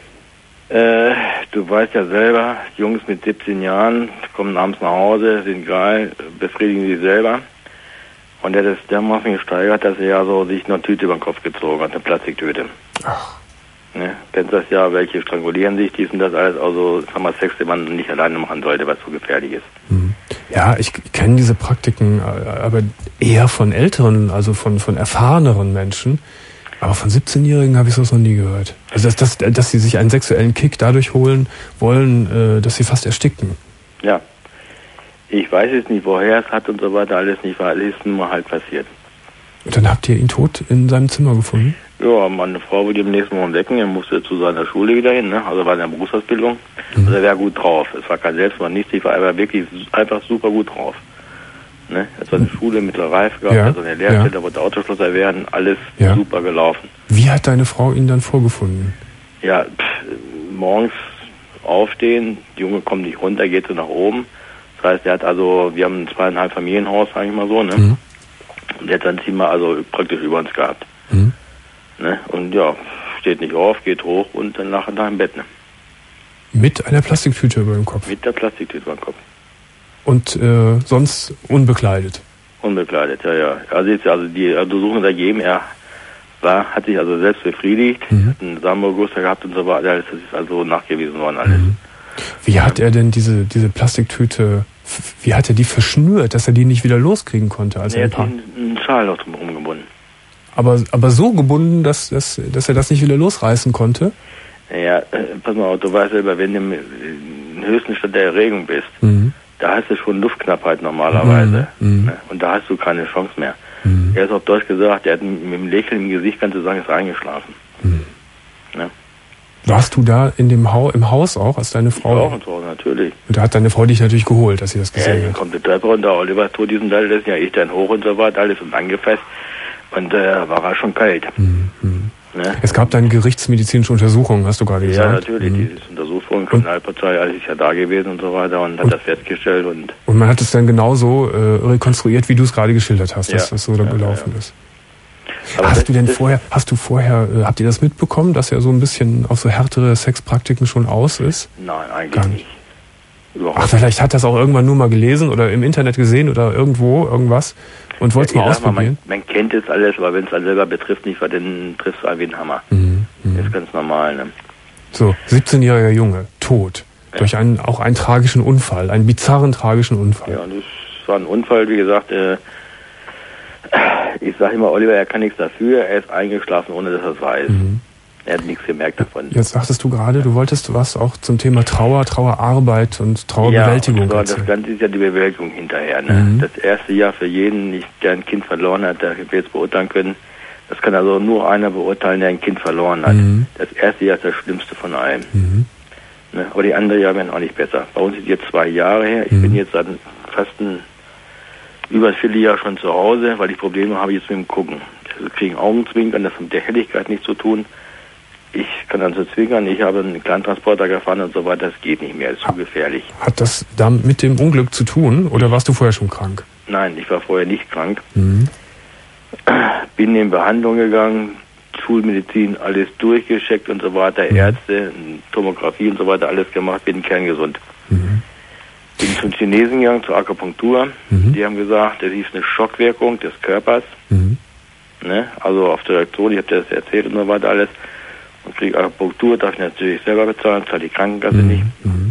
Äh, du weißt ja selber, Jungs mit siebzehn Jahren kommen abends nach Hause, sind geil, befriedigen sich selber. Und er hat es dermaßen gesteigert, dass er ja so sich eine Tüte über den Kopf gezogen hat, eine Plastiktüte. Ach. Ne? Kennst das ja, welche strangulieren sich, dies und das alles, also sag mal, Sex, den man nicht alleine machen sollte, was so gefährlich ist. Mhm. Ja, ich kenne diese Praktiken, aber eher von älteren, also von, von erfahreneren Menschen. Aber von siebzehnjährigen habe ich sowas noch nie gehört. Also dass, dass, dass sie sich einen sexuellen Kick dadurch holen wollen, dass sie fast ersticken. Ja. Ich weiß jetzt nicht, woher es hat und so weiter, alles nicht, weil alles ist nun mal halt passiert. Und dann habt ihr ihn tot in seinem Zimmer gefunden? Ja, meine Frau wollte ihn am nächsten Morgen wecken, er musste zu seiner Schule wieder hin, ne? Also war in der Berufsausbildung. Mhm. Also er war gut drauf. Es war kein Selbstmord, nichts, ich war aber wirklich einfach super gut drauf. Ne? Es war eine Schule, mittlere Reife gehabt, ja. Also eine Lehrstelle, da wollte Autoschlosser werden, alles ja. Super gelaufen. Wie hat deine Frau ihn dann vorgefunden? Ja, pff, morgens aufstehen, die Junge kommt nicht runter, geht so nach oben. Das heißt, er hat also, wir haben ein zweieinhalb Familienhaus, sag ich mal so, ne? Mhm. Und der hat sein Zimmer also praktisch über uns gehabt. Mhm. Ne? Und ja, steht nicht auf, geht hoch und dann nachher da im Bett, ne? Mit einer Plastiktüte über dem Kopf? Mit der Plastiktüte über dem Kopf. Und äh, sonst unbekleidet? Unbekleidet, ja, ja. Also jetzt, also die Untersuchung ergeben, er war, hat sich also selbst befriedigt, mhm. hat einen Samenerguss gehabt und so weiter, das ist also nachgewiesen worden alles. Mhm. Wie hat er denn diese, diese Plastiktüte, wie hat er die verschnürt, dass er die nicht wieder loskriegen konnte? Als er er hat einen Schal noch drumherum gebunden. Aber, aber so gebunden, dass, dass, dass er das nicht wieder losreißen konnte? Ja, äh, pass mal auf, du weißt selber, wenn du im, im höchsten Stand der Erregung bist, mhm. da hast du schon Luftknappheit normalerweise. Mhm. Ne? Und da hast du keine Chance mehr. Mhm. Er ist auf Deutsch gesagt, er hat mit dem Lächeln im Gesicht, kannst du sagen, ist eingeschlafen. Mhm. Ne? Warst du da in dem ha- im Haus auch, als deine Frau? Ich war auch im Haus, natürlich. Und da hat deine Frau dich natürlich geholt, dass sie das gesehen ja, hat. Ja, kommt die Treppe runter, Oliver tot diesen Teil, das ist ja ich dann hoch und so weiter, alles und angefasst. Und äh, war er schon kalt. Mhm. Ne? Es gab dann gerichtsmedizinische Untersuchungen, hast du gerade gesagt? Ja, natürlich, mhm. Dieses Untersuchung, Kriminalpolizei, alles ist ja da gewesen und so weiter und hat und, das festgestellt. Und und man hat es dann genauso äh, rekonstruiert, wie du es gerade geschildert hast, dass ja. das so da ja, gelaufen ja. ist. Aber hast du denn vorher, hast du vorher, äh, habt ihr das mitbekommen, dass er so ein bisschen auf so härtere Sexpraktiken schon aus ist? Nein, eigentlich Gar nicht. nicht. Ach, vielleicht hat das auch irgendwann nur mal gelesen oder im Internet gesehen oder irgendwo, irgendwas und wollte es ja, mal ausprobieren. Mal, man, man kennt jetzt alles, aber wenn es einen selber betrifft, nicht, weil dann triffst du einen wie einen Hammer. Mhm, das ist ganz normal, ne? So, siebzehnjähriger Junge, tot. Ja. Durch einen, auch einen tragischen Unfall, einen bizarren tragischen Unfall. Ja, das war ein Unfall, wie gesagt, äh, ich sage immer, Oliver, er kann nichts dafür, er ist eingeschlafen, ohne dass er es weiß. Mhm. Er hat nichts gemerkt davon. Jetzt sagtest du gerade, du wolltest was auch zum Thema Trauer, Trauerarbeit und Trauerbewältigung. Ja, und zwar, das Ganze ist ja die Bewältigung hinterher. Ne? Mhm. Das erste Jahr für jeden, der ein Kind verloren hat, der wir jetzt beurteilen können, das kann also nur einer beurteilen, der ein Kind verloren hat. Mhm. Das erste Jahr ist das Schlimmste von allen. Mhm. Ne? Aber die anderen Jahre werden auch nicht besser. Bei uns ist jetzt zwei Jahre her. Ich mhm. bin jetzt seit fast ein über ein Vierteljahr schon zu Hause, weil ich Probleme habe jetzt mit dem Gucken. Also kriegen Augenzwinkern, das hat mit der Helligkeit nichts zu tun. Ich kann dann so zwinkern, ich habe einen Kleintransporter gefahren und so weiter, das geht nicht mehr, ist zu gefährlich. Hat das da mit dem Unglück zu tun oder warst du vorher schon krank? Nein, ich war vorher nicht krank. Mhm. Bin in Behandlung gegangen, Schulmedizin, alles durchgecheckt und so weiter, mhm. Ärzte, Tomographie und so weiter, alles gemacht, bin kerngesund. Mhm. Bin zum Chinesen gegangen, zur Akupunktur. Mhm. Die haben gesagt, das ist eine Schockwirkung des Körpers. Mhm. Ne? Also auf der Reaktion, ich habe das erzählt und so weiter alles. Und kriege Akupunktur, darf ich natürlich selber bezahlen, zahlt die Krankenkasse mhm. nicht. Mhm.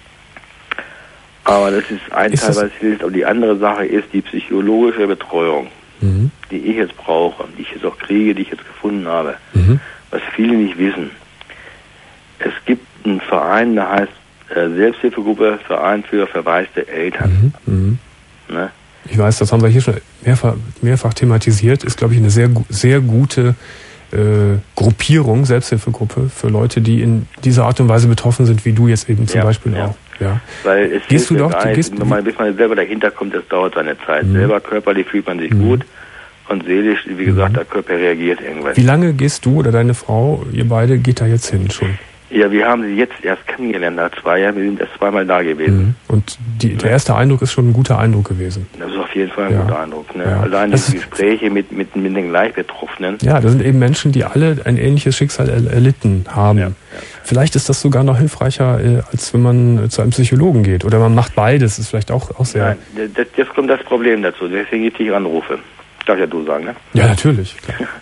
Aber das ist ein ist Teil, was hilft. Aber die andere Sache ist die psychologische Betreuung, mhm. die ich jetzt brauche, die ich jetzt auch kriege, die ich jetzt gefunden habe. Mhm. Was viele nicht wissen. Es gibt einen Verein, der heißt äh, Selbsthilfegruppe, Verein für verwaiste Eltern. Mhm. Ne? Ich weiß, das haben wir hier schon mehrfach, mehrfach thematisiert. Ist, glaube ich, eine sehr, sehr gute Äh, Gruppierung, Selbsthilfegruppe für Leute, die in dieser Art und Weise betroffen sind, wie du jetzt eben zum ja, Beispiel ja. auch. Ja. Weil es gehst du doch, du gehst, wenn man, bis man selber dahinter kommt, das dauert seine Zeit. Mhm. Selber körperlich fühlt man sich mhm. gut und seelisch, wie gesagt, mhm. der Körper reagiert irgendwann. Wie lange gehst du oder deine Frau, ihr beide, geht da jetzt hin schon? Ja, wir haben sie jetzt erst kennengelernt nach zwei Jahren. Wir sind erst zweimal da gewesen. Mhm. Und die, der erste Eindruck ist schon ein guter Eindruck gewesen. Das ist auf jeden Fall ein ja. guter Eindruck. Ne? Ja. Allein das die Gespräche mit, mit, mit den Gleichbetroffenen. Ja, das sind eben Menschen, die alle ein ähnliches Schicksal er, erlitten haben. Ja. Ja. Vielleicht ist das sogar noch hilfreicher, äh, als wenn man zu einem Psychologen geht. Oder man macht beides. Das ist vielleicht auch, auch sehr... Nein, das, jetzt kommt das Problem dazu. Deswegen ich dich anrufe. Darf ja du sagen, ne? Ja, natürlich.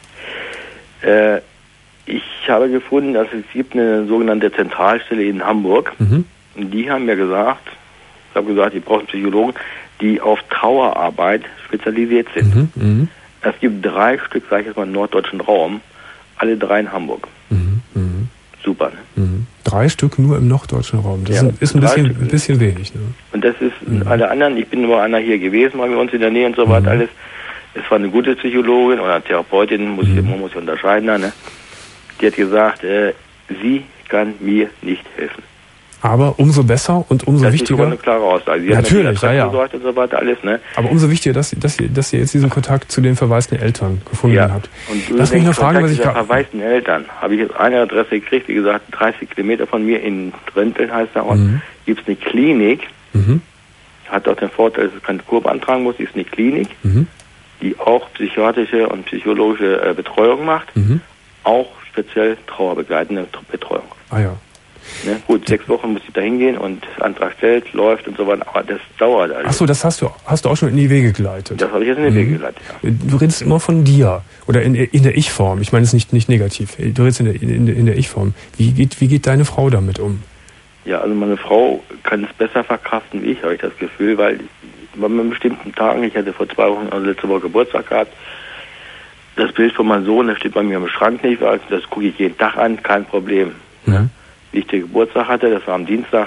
äh, Ich habe gefunden, dass es gibt eine sogenannte Zentralstelle in Hamburg. Mhm. Und die haben mir gesagt, ich habe gesagt, die brauchen Psychologen, die auf Trauerarbeit spezialisiert sind. Mhm. Mhm. Es gibt drei Stück, sage ich jetzt mal, im norddeutschen Raum, alle drei in Hamburg. Mhm. Mhm. Super, ne? Mhm. Drei Stück nur im norddeutschen Raum. Das ja, ist ein bisschen, ein bisschen wenig, ne? Und das ist mhm. alle anderen, ich bin nur einer hier gewesen, mal bei uns in der Nähe und so weiter, mhm. alles. Es war eine gute Psychologin oder eine Therapeutin, muss ich, man muss ich unterscheiden da, ne? Die hat gesagt, äh, sie kann mir nicht helfen. Aber umso besser und umso das wichtiger. Das ist eine klare Aussage. Sie Natürlich, ja, ja. Und so weiter, alles, ne? Aber umso wichtiger, dass, dass, ihr, dass ihr jetzt diesen Kontakt zu den verwaisten Eltern gefunden ja. habt. Und du Lass mich nur fragen, was ich gerade... verwaisten Eltern habe ich jetzt eine Adresse gekriegt, wie gesagt, dreißig Kilometer von mir in Rentteln heißt der Ort, mhm. gibt es eine Klinik, mhm. hat auch den Vorteil, dass ich keine Kur beantragen muss, ist eine Klinik, mhm. die auch psychiatrische und psychologische äh, Betreuung macht, mhm. auch speziell trauerbegleitende Betreuung. Ah ja. Ne? Gut, sechs Wochen muss ich da hingehen und das Antrag stellt, läuft und so weiter, aber das dauert alles. Achso, das hast du hast du auch schon in die Wege geleitet. Das habe ich jetzt in die mhm. Wege geleitet, ja. Du redest immer von dir oder in, in der Ich-Form. Ich meine es nicht nicht negativ. Du redest in der, in, in der Ich-Form. Wie geht, wie geht deine Frau damit um? Ja, also meine Frau kann es besser verkraften wie ich, habe ich das Gefühl, weil bei bestimmten Tagen, ich hatte vor zwei Wochen, also letzte Woche Geburtstag gehabt, das Bild von meinem Sohn, das steht bei mir im Schrank nicht, also das gucke ich jeden Tag an, kein Problem. Mhm. Ne? Wie ich den Geburtstag hatte, das war am Dienstag,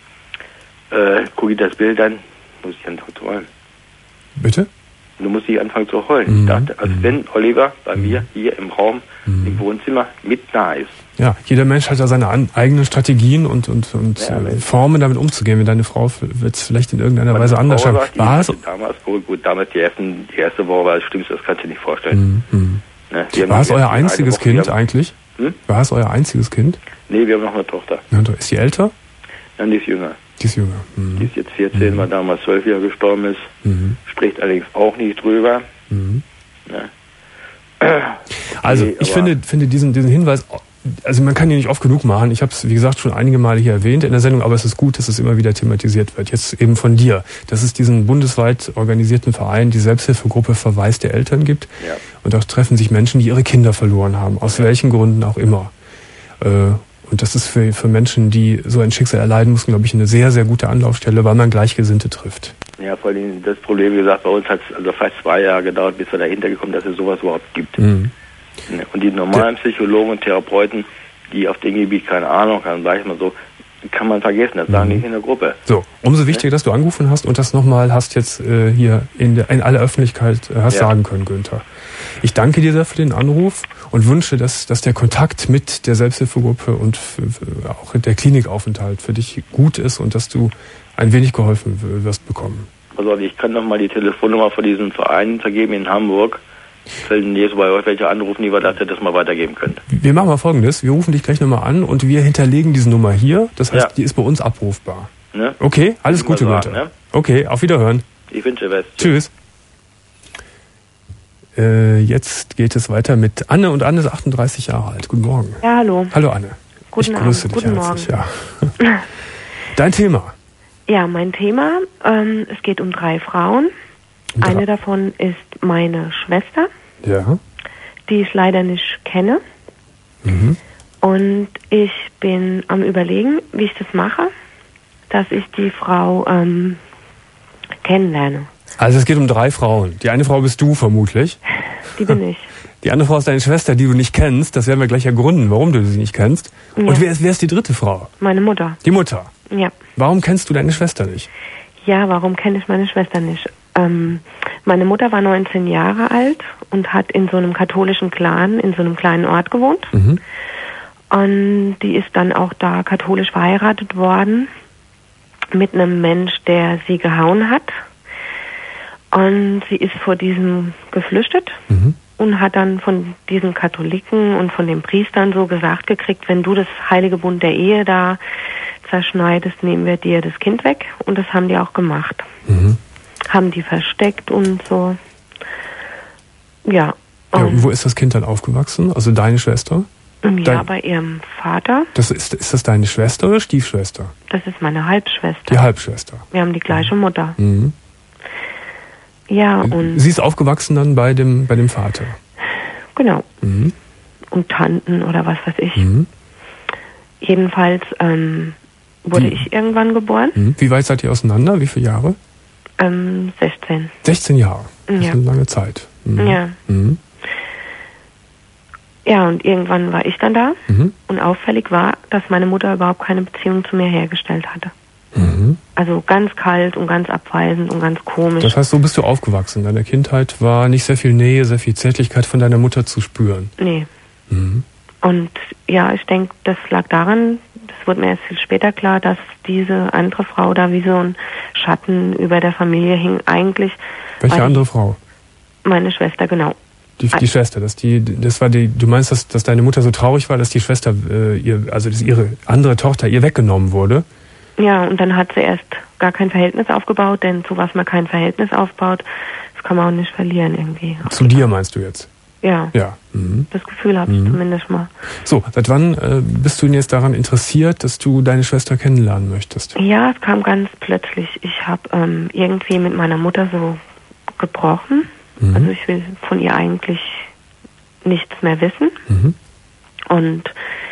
äh, gucke ich das Bild an, muss ich anfangen zu heulen. Bitte? Du musst dich anfangen zu heulen. Mhm. Ich dachte, als wenn Oliver bei mir hier im Raum, mhm. im Wohnzimmer mit da ist. Ja, jeder Mensch hat ja seine an, eigenen Strategien und, und, und ja, äh, Formen, damit umzugehen. Wenn deine Frau wird es vielleicht in irgendeiner Weise anders haben. War es? Damals, gut, gut, damals die, ersten, die erste Woche war das Schlimmste, das kannst du dir nicht vorstellen. Mhm. Ne? War es euer einziges Kind haben, eigentlich? Hm? War es euer einziges Kind? Nee, wir haben noch eine Tochter. Ja, ist die älter? Ja, die ist jünger. Die ist jünger. Mhm. Die ist jetzt vierzehn, mhm. weil damals zwölf Jahre gestorben ist. Mhm. Spricht allerdings auch nicht drüber. Mhm. Ne? Okay, also, ich finde, finde diesen, diesen Hinweis, also man kann ihn nicht oft genug machen. Ich habe es, wie gesagt, schon einige Male hier erwähnt in der Sendung, aber es ist gut, dass es immer wieder thematisiert wird. Jetzt eben von dir, dass es diesen bundesweit organisierten Verein, die Selbsthilfegruppe verwaiste Eltern gibt. Ja. Und dort treffen sich Menschen, die ihre Kinder verloren haben, aus ja. welchen Gründen auch immer. Und das ist für, für Menschen, die so ein Schicksal erleiden mussten, glaube ich, eine sehr, sehr gute Anlaufstelle, weil man Gleichgesinnte trifft. Ja, vor allem das Problem, wie gesagt, bei uns hat es also fast zwei Jahre gedauert, bis wir dahinter gekommen, dass es sowas überhaupt gibt. Mhm. Und die normalen Psychologen und Therapeuten, die auf dem Gebiet keine Ahnung haben, sag ich mal so, kann man vergessen, das sagen die in der Gruppe. So, umso wichtiger, dass du angerufen hast und das nochmal hast jetzt äh, hier in, der, in aller Öffentlichkeit äh, hast ja. sagen können, Günther. Ich danke dir sehr für den Anruf und wünsche, dass, dass der Kontakt mit der Selbsthilfegruppe und für, für auch der Klinikaufenthalt für dich gut ist und dass du ein wenig geholfen wirst bekommen. Also ich kann nochmal die Telefonnummer von diesem Verein vergeben in Hamburg. Wenn jetzt bei euch welche anrufen, die wir das, das mal weitergeben könnt. Wir machen mal Folgendes. Wir rufen dich gleich nochmal an und wir hinterlegen diese Nummer hier. Das heißt, ja. die ist bei uns abrufbar. Ne? Okay, alles Gute, Günther. Ne? Okay, auf Wiederhören. Ich wünsche was. Tschüss. Äh, jetzt geht es weiter mit Anne und Anne ist achtunddreißig Jahre alt. Guten Morgen. Ja, hallo. Hallo Anne. Guten ich grüße Abend. dich Guten herzlich. Morgen. Ja. Dein Thema? Ja, mein Thema, ähm, es geht um drei Frauen. Drei. Eine davon ist meine Schwester. Ja. Die ich leider nicht kenne. Mhm. Und ich bin am Überlegen, wie ich das mache, dass ich die Frau ähm, kennenlerne. Also es geht um drei Frauen. Die eine Frau bist du vermutlich. Die bin ich. Die andere Frau ist deine Schwester, die du nicht kennst. Das werden wir gleich ergründen, warum du sie nicht kennst. Ja. Und wer ist, wer ist die dritte Frau? Meine Mutter. Die Mutter? Ja. Warum kennst du deine Schwester nicht? Ja, warum kenne ich meine Schwester nicht? Ähm, meine Mutter war neunzehn Jahre alt und hat in so einem katholischen Clan in so einem kleinen Ort gewohnt. Mhm. Und die ist dann auch da katholisch verheiratet worden mit einem Mensch, der sie gehauen hat. Und sie ist vor diesem geflüchtet. Mhm. und hat dann von diesen Katholiken und von den Priestern so gesagt gekriegt, wenn du das heilige Bund der Ehe da zerschneidest, nehmen wir dir das Kind weg. Und das haben die auch gemacht. Mhm. Haben die versteckt und so. Ja. Ja, wo ist das Kind dann aufgewachsen? Also deine Schwester? Ja, Dein, bei ihrem Vater. Das ist, ist das deine Schwester oder Stiefschwester? Das ist meine Halbschwester. Die Halbschwester. Wir haben die gleiche Mutter. Mhm. Ja, und... Sie ist aufgewachsen dann bei dem, bei dem Vater? Genau. Mhm. Und Tanten oder was weiß ich. Mhm. Jedenfalls ähm, wurde mhm. ich irgendwann geboren. Mhm. Wie weit seid ihr auseinander? Wie viele Jahre? Ähm, sechzehn. sechzehn Jahre. Das ja. ist eine lange Zeit. Mhm. Ja. Mhm. Ja, und irgendwann war ich dann da. Mhm. Und auffällig war, dass meine Mutter überhaupt keine Beziehung zu mir hergestellt hatte. Mhm. Also ganz kalt und ganz abweisend und ganz komisch. Das heißt, so bist du aufgewachsen. In deiner Kindheit war nicht sehr viel Nähe, sehr viel Zärtlichkeit von deiner Mutter zu spüren. Nee. Mhm. Und ja, ich denke, das lag daran, das wurde mir erst viel später klar, dass diese andere Frau da wie so ein Schatten über der Familie hing. Eigentlich. Welche andere Frau? Meine Schwester, genau. Die, die Schwester, dass die, das war die, du meinst, dass, dass deine Mutter so traurig war, dass die Schwester, äh, ihr, also dass ihre andere Tochter ihr weggenommen wurde? Ja, und dann hat sie erst gar kein Verhältnis aufgebaut, denn zu was man kein Verhältnis aufbaut, das kann man auch nicht verlieren irgendwie. Zu dir meinst du jetzt? Ja. Ja. Mhm. Das Gefühl habe ich mhm. zumindest mal. So, seit wann äh, bist du denn jetzt daran interessiert, dass du deine Schwester kennenlernen möchtest? Ja, es kam ganz plötzlich. Ich habe ähm, irgendwie mit meiner Mutter so gebrochen. Mhm. Also ich will von ihr eigentlich nichts mehr wissen. Mhm. Und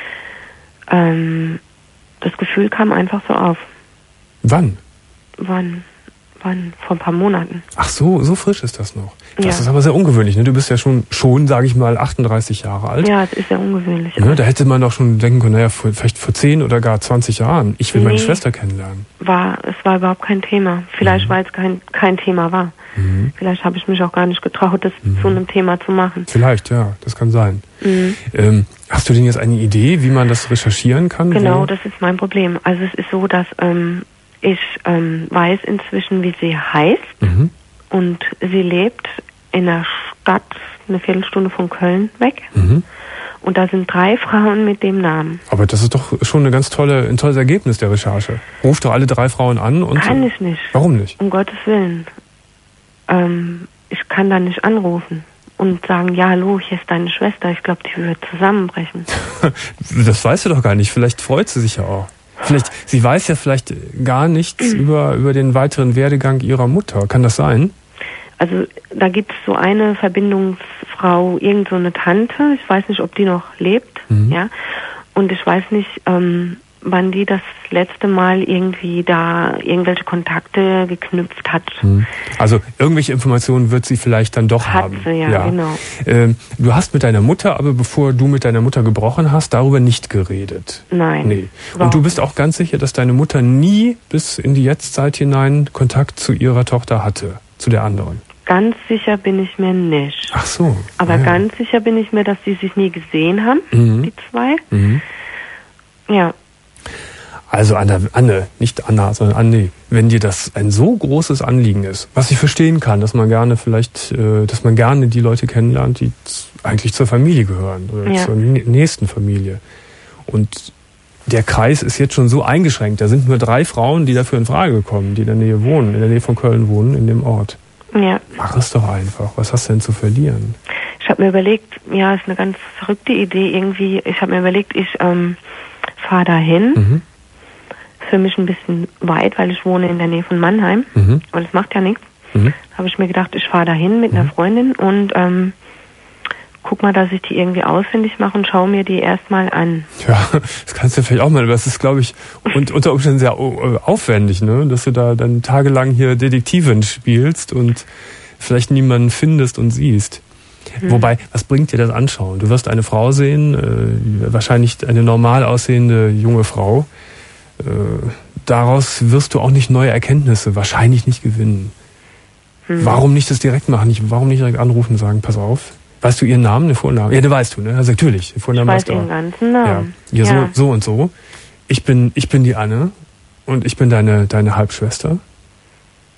ähm, das Gefühl kam einfach so auf. Wann? Wann? Wann? Vor ein paar Monaten. Ach so, so frisch ist das noch. Das ja. ist aber sehr ungewöhnlich. Ne? Du bist ja schon, schon sage ich mal, achtunddreißig Jahre alt. Ja, es ist sehr ungewöhnlich. Ne? Da hätte man doch schon denken können, naja, vor, vielleicht vor zehn oder gar zwanzig Jahren. Ich will nee, meine Schwester kennenlernen. War, es war überhaupt kein Thema. Vielleicht, mhm. weil es kein, kein Thema war. Mhm. Vielleicht habe ich mich auch gar nicht getraut, das mhm. zu einem Thema zu machen. Vielleicht, ja, das kann sein. Mhm. Ähm, hast du denn jetzt eine Idee, wie man das recherchieren kann? Genau, wo? das ist mein Problem. Also es ist so, dass ähm, ich ähm, weiß inzwischen, wie sie heißt. Mhm. Und sie lebt in der Stadt, eine Viertelstunde von Köln weg. Mhm. Und da sind drei Frauen mit dem Namen. Aber das ist doch schon eine ganz tolle, ein tolles Ergebnis der Recherche. Ruf doch alle drei Frauen an und... Kann ich nicht. Warum nicht? Um Gottes Willen. Ähm, ich kann da nicht anrufen und sagen, ja, hallo, hier ist deine Schwester. Ich glaube, die wird zusammenbrechen. Das weißt du doch gar nicht. Vielleicht freut sie sich ja auch. Vielleicht, sie weiß ja vielleicht gar nichts mhm. über, über den weiteren Werdegang ihrer Mutter. Kann das sein? Also da gibt es so eine Verbindungsfrau, irgend so eine Tante. Ich weiß nicht, ob die noch lebt. Mhm. Ja. Und ich weiß nicht, ähm, wann die das letzte Mal irgendwie da irgendwelche Kontakte geknüpft hat. Mhm. Also irgendwelche Informationen wird sie vielleicht dann doch hat haben. Sie, ja, ja. genau. Ähm, du hast mit deiner Mutter, aber bevor du mit deiner Mutter gebrochen hast, darüber nicht geredet. Nein. Nee. Und du bist auch ganz sicher, dass deine Mutter nie bis in die Jetztzeit hinein Kontakt zu ihrer Tochter hatte, zu der anderen? Ganz sicher bin ich mir nicht. Ach so. Aber ja. ganz sicher bin ich mir, dass sie sich nie gesehen haben, mhm. die zwei. Mhm. Ja. Also Anna, Anne, nicht Anna, sondern Anne, wenn dir das ein so großes Anliegen ist, was ich verstehen kann, dass man gerne vielleicht, äh, dass man gerne die Leute kennenlernt, die z- eigentlich zur Familie gehören oder ja. zur n- nächsten Familie. Und der Kreis ist jetzt schon so eingeschränkt. Da sind nur drei Frauen, die dafür in Frage kommen, die in der Nähe wohnen, in der Nähe von Köln wohnen, in dem Ort. Ja. Mach es doch einfach. Was hast du denn zu verlieren? Ich habe mir überlegt, ja, ist eine ganz verrückte Idee irgendwie. Ich habe mir überlegt, ich ähm, fahre da hin. Mhm. Für mich ein bisschen weit, weil ich wohne in der Nähe von Mannheim. Mhm. Aber das macht ja nichts. Mhm. Habe ich mir gedacht, ich fahre da hin mit mhm. einer Freundin und ähm, guck mal, dass ich die irgendwie ausfindig mache und schaue mir die erstmal an. Ja, das kannst du vielleicht auch mal, aber das ist, glaube ich, und unter Umständen sehr aufwendig, ne? Dass du da dann tagelang hier Detektivin spielst und vielleicht niemanden findest und siehst. Hm. Wobei, was bringt dir das Anschauen? Du wirst eine Frau sehen, äh, wahrscheinlich eine normal aussehende junge Frau. Äh, daraus wirst du auch nicht neue Erkenntnisse wahrscheinlich nicht gewinnen. Hm. Warum nicht das direkt machen? Nicht, warum nicht direkt anrufen und sagen, pass auf? Weißt du ihren Namen, den Vornamen? Ja, den weißt du, ne? Also natürlich, den Vornamen ich weiß weißt du ihren auch. ganzen Namen. Ja, ja, ja. So, so und so. Ich bin, ich bin die Anne und ich bin deine, deine Halbschwester.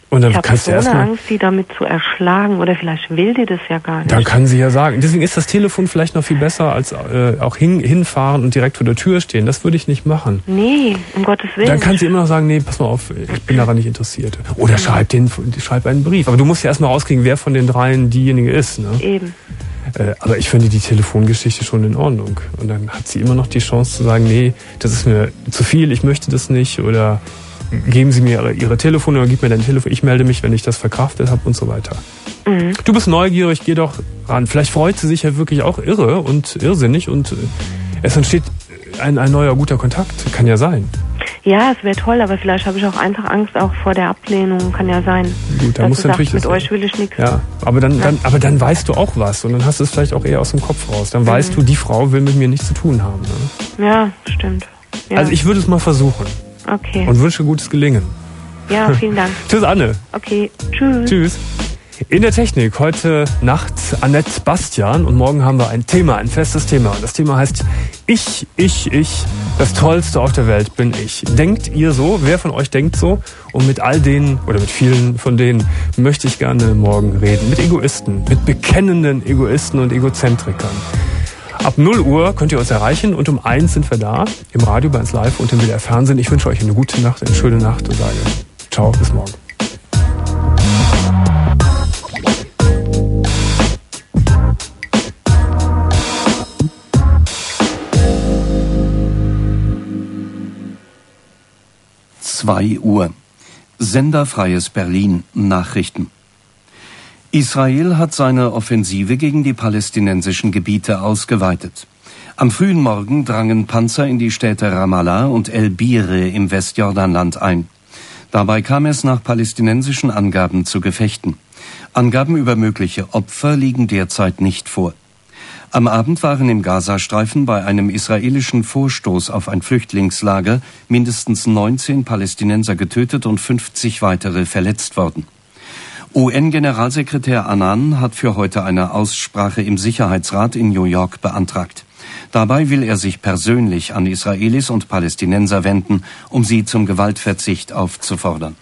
Und dann ich habe kannst so du erst eine mal, Angst, sie damit zu erschlagen. Oder vielleicht will die das ja gar nicht. Dann kann sie ja sagen. Deswegen ist das Telefon vielleicht noch viel besser als äh, auch hin, hinfahren und direkt vor der Tür stehen. Das würde ich nicht machen. Nee, um Gottes Willen. Dann kann sie immer noch sagen, nee, pass mal auf, ich bin daran nicht interessiert. Oder schreib, den, schreib einen Brief. Aber du musst ja erstmal rauskriegen, wer von den dreien diejenige ist. Ne? Eben. Äh, aber ich finde die Telefongeschichte schon in Ordnung. Und dann hat sie immer noch die Chance zu sagen, nee, das ist mir zu viel, ich möchte das nicht. Oder geben Sie mir Ihre, Ihre Telefon oder gib mir dein Telefon, ich melde mich, wenn ich das verkraftet habe und so weiter. Mhm. Du bist neugierig, geh doch ran. Vielleicht freut sie sich ja wirklich auch irre und irrsinnig und es entsteht ein, ein neuer guter Kontakt. Kann ja sein. Ja, es wäre toll, aber vielleicht habe ich auch einfach Angst auch vor der Ablehnung. Kann ja sein. Gut, dann musst du natürlich mit das, euch will ich nichts. Ja, aber dann, dann, aber dann weißt du auch was und dann hast du es vielleicht auch eher aus dem Kopf raus. Dann mhm. weißt du, die Frau will mit mir nichts zu tun haben. Ne? Ja, stimmt. Ja. Also ich würde es mal versuchen. Okay. Und wünsche gutes Gelingen. Ja, vielen Dank. Tschüss, Anne. Okay, tschüss. Tschüss. In der Technik heute Nacht Annette Bastian und morgen haben wir ein Thema, ein festes Thema. Das Thema heißt Ich, ich, ich, das Tollste auf der Welt bin ich. Denkt ihr so? Wer von euch denkt so? Und mit all denen oder mit vielen von denen möchte ich gerne morgen reden. Mit Egoisten, mit bekennenden Egoisten und Egozentrikern. Ab null Uhr könnt ihr uns erreichen und um eins sind wir da im Radio bei uns live und im W D R Fernsehen. Ich wünsche euch eine gute Nacht, eine schöne Nacht und sage ciao, bis morgen. zwei Uhr. Senderfreies Berlin. Nachrichten. Israel hat seine Offensive gegen die palästinensischen Gebiete ausgeweitet. Am frühen Morgen drangen Panzer in die Städte Ramallah und El Bire im Westjordanland ein. Dabei kam es nach palästinensischen Angaben zu Gefechten. Angaben über mögliche Opfer liegen derzeit nicht vor. Am Abend waren im Gazastreifen bei einem israelischen Vorstoß auf ein Flüchtlingslager mindestens neunzehn Palästinenser getötet und fünfzig weitere verletzt worden. U N-Generalsekretär Annan hat für heute eine Aussprache im Sicherheitsrat in New York beantragt. Dabei will er sich persönlich an Israelis und Palästinenser wenden, um sie zum Gewaltverzicht aufzufordern.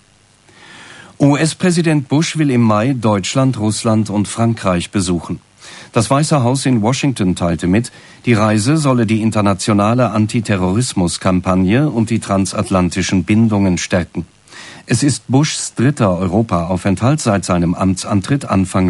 U S-Präsident Bush will im Mai Deutschland, Russland und Frankreich besuchen. Das Weiße Haus in Washington teilte mit, die Reise solle die internationale Antiterrorismuskampagne und die transatlantischen Bindungen stärken. Es ist Bushs dritter Europaaufenthalt seit seinem Amtsantritt Anfang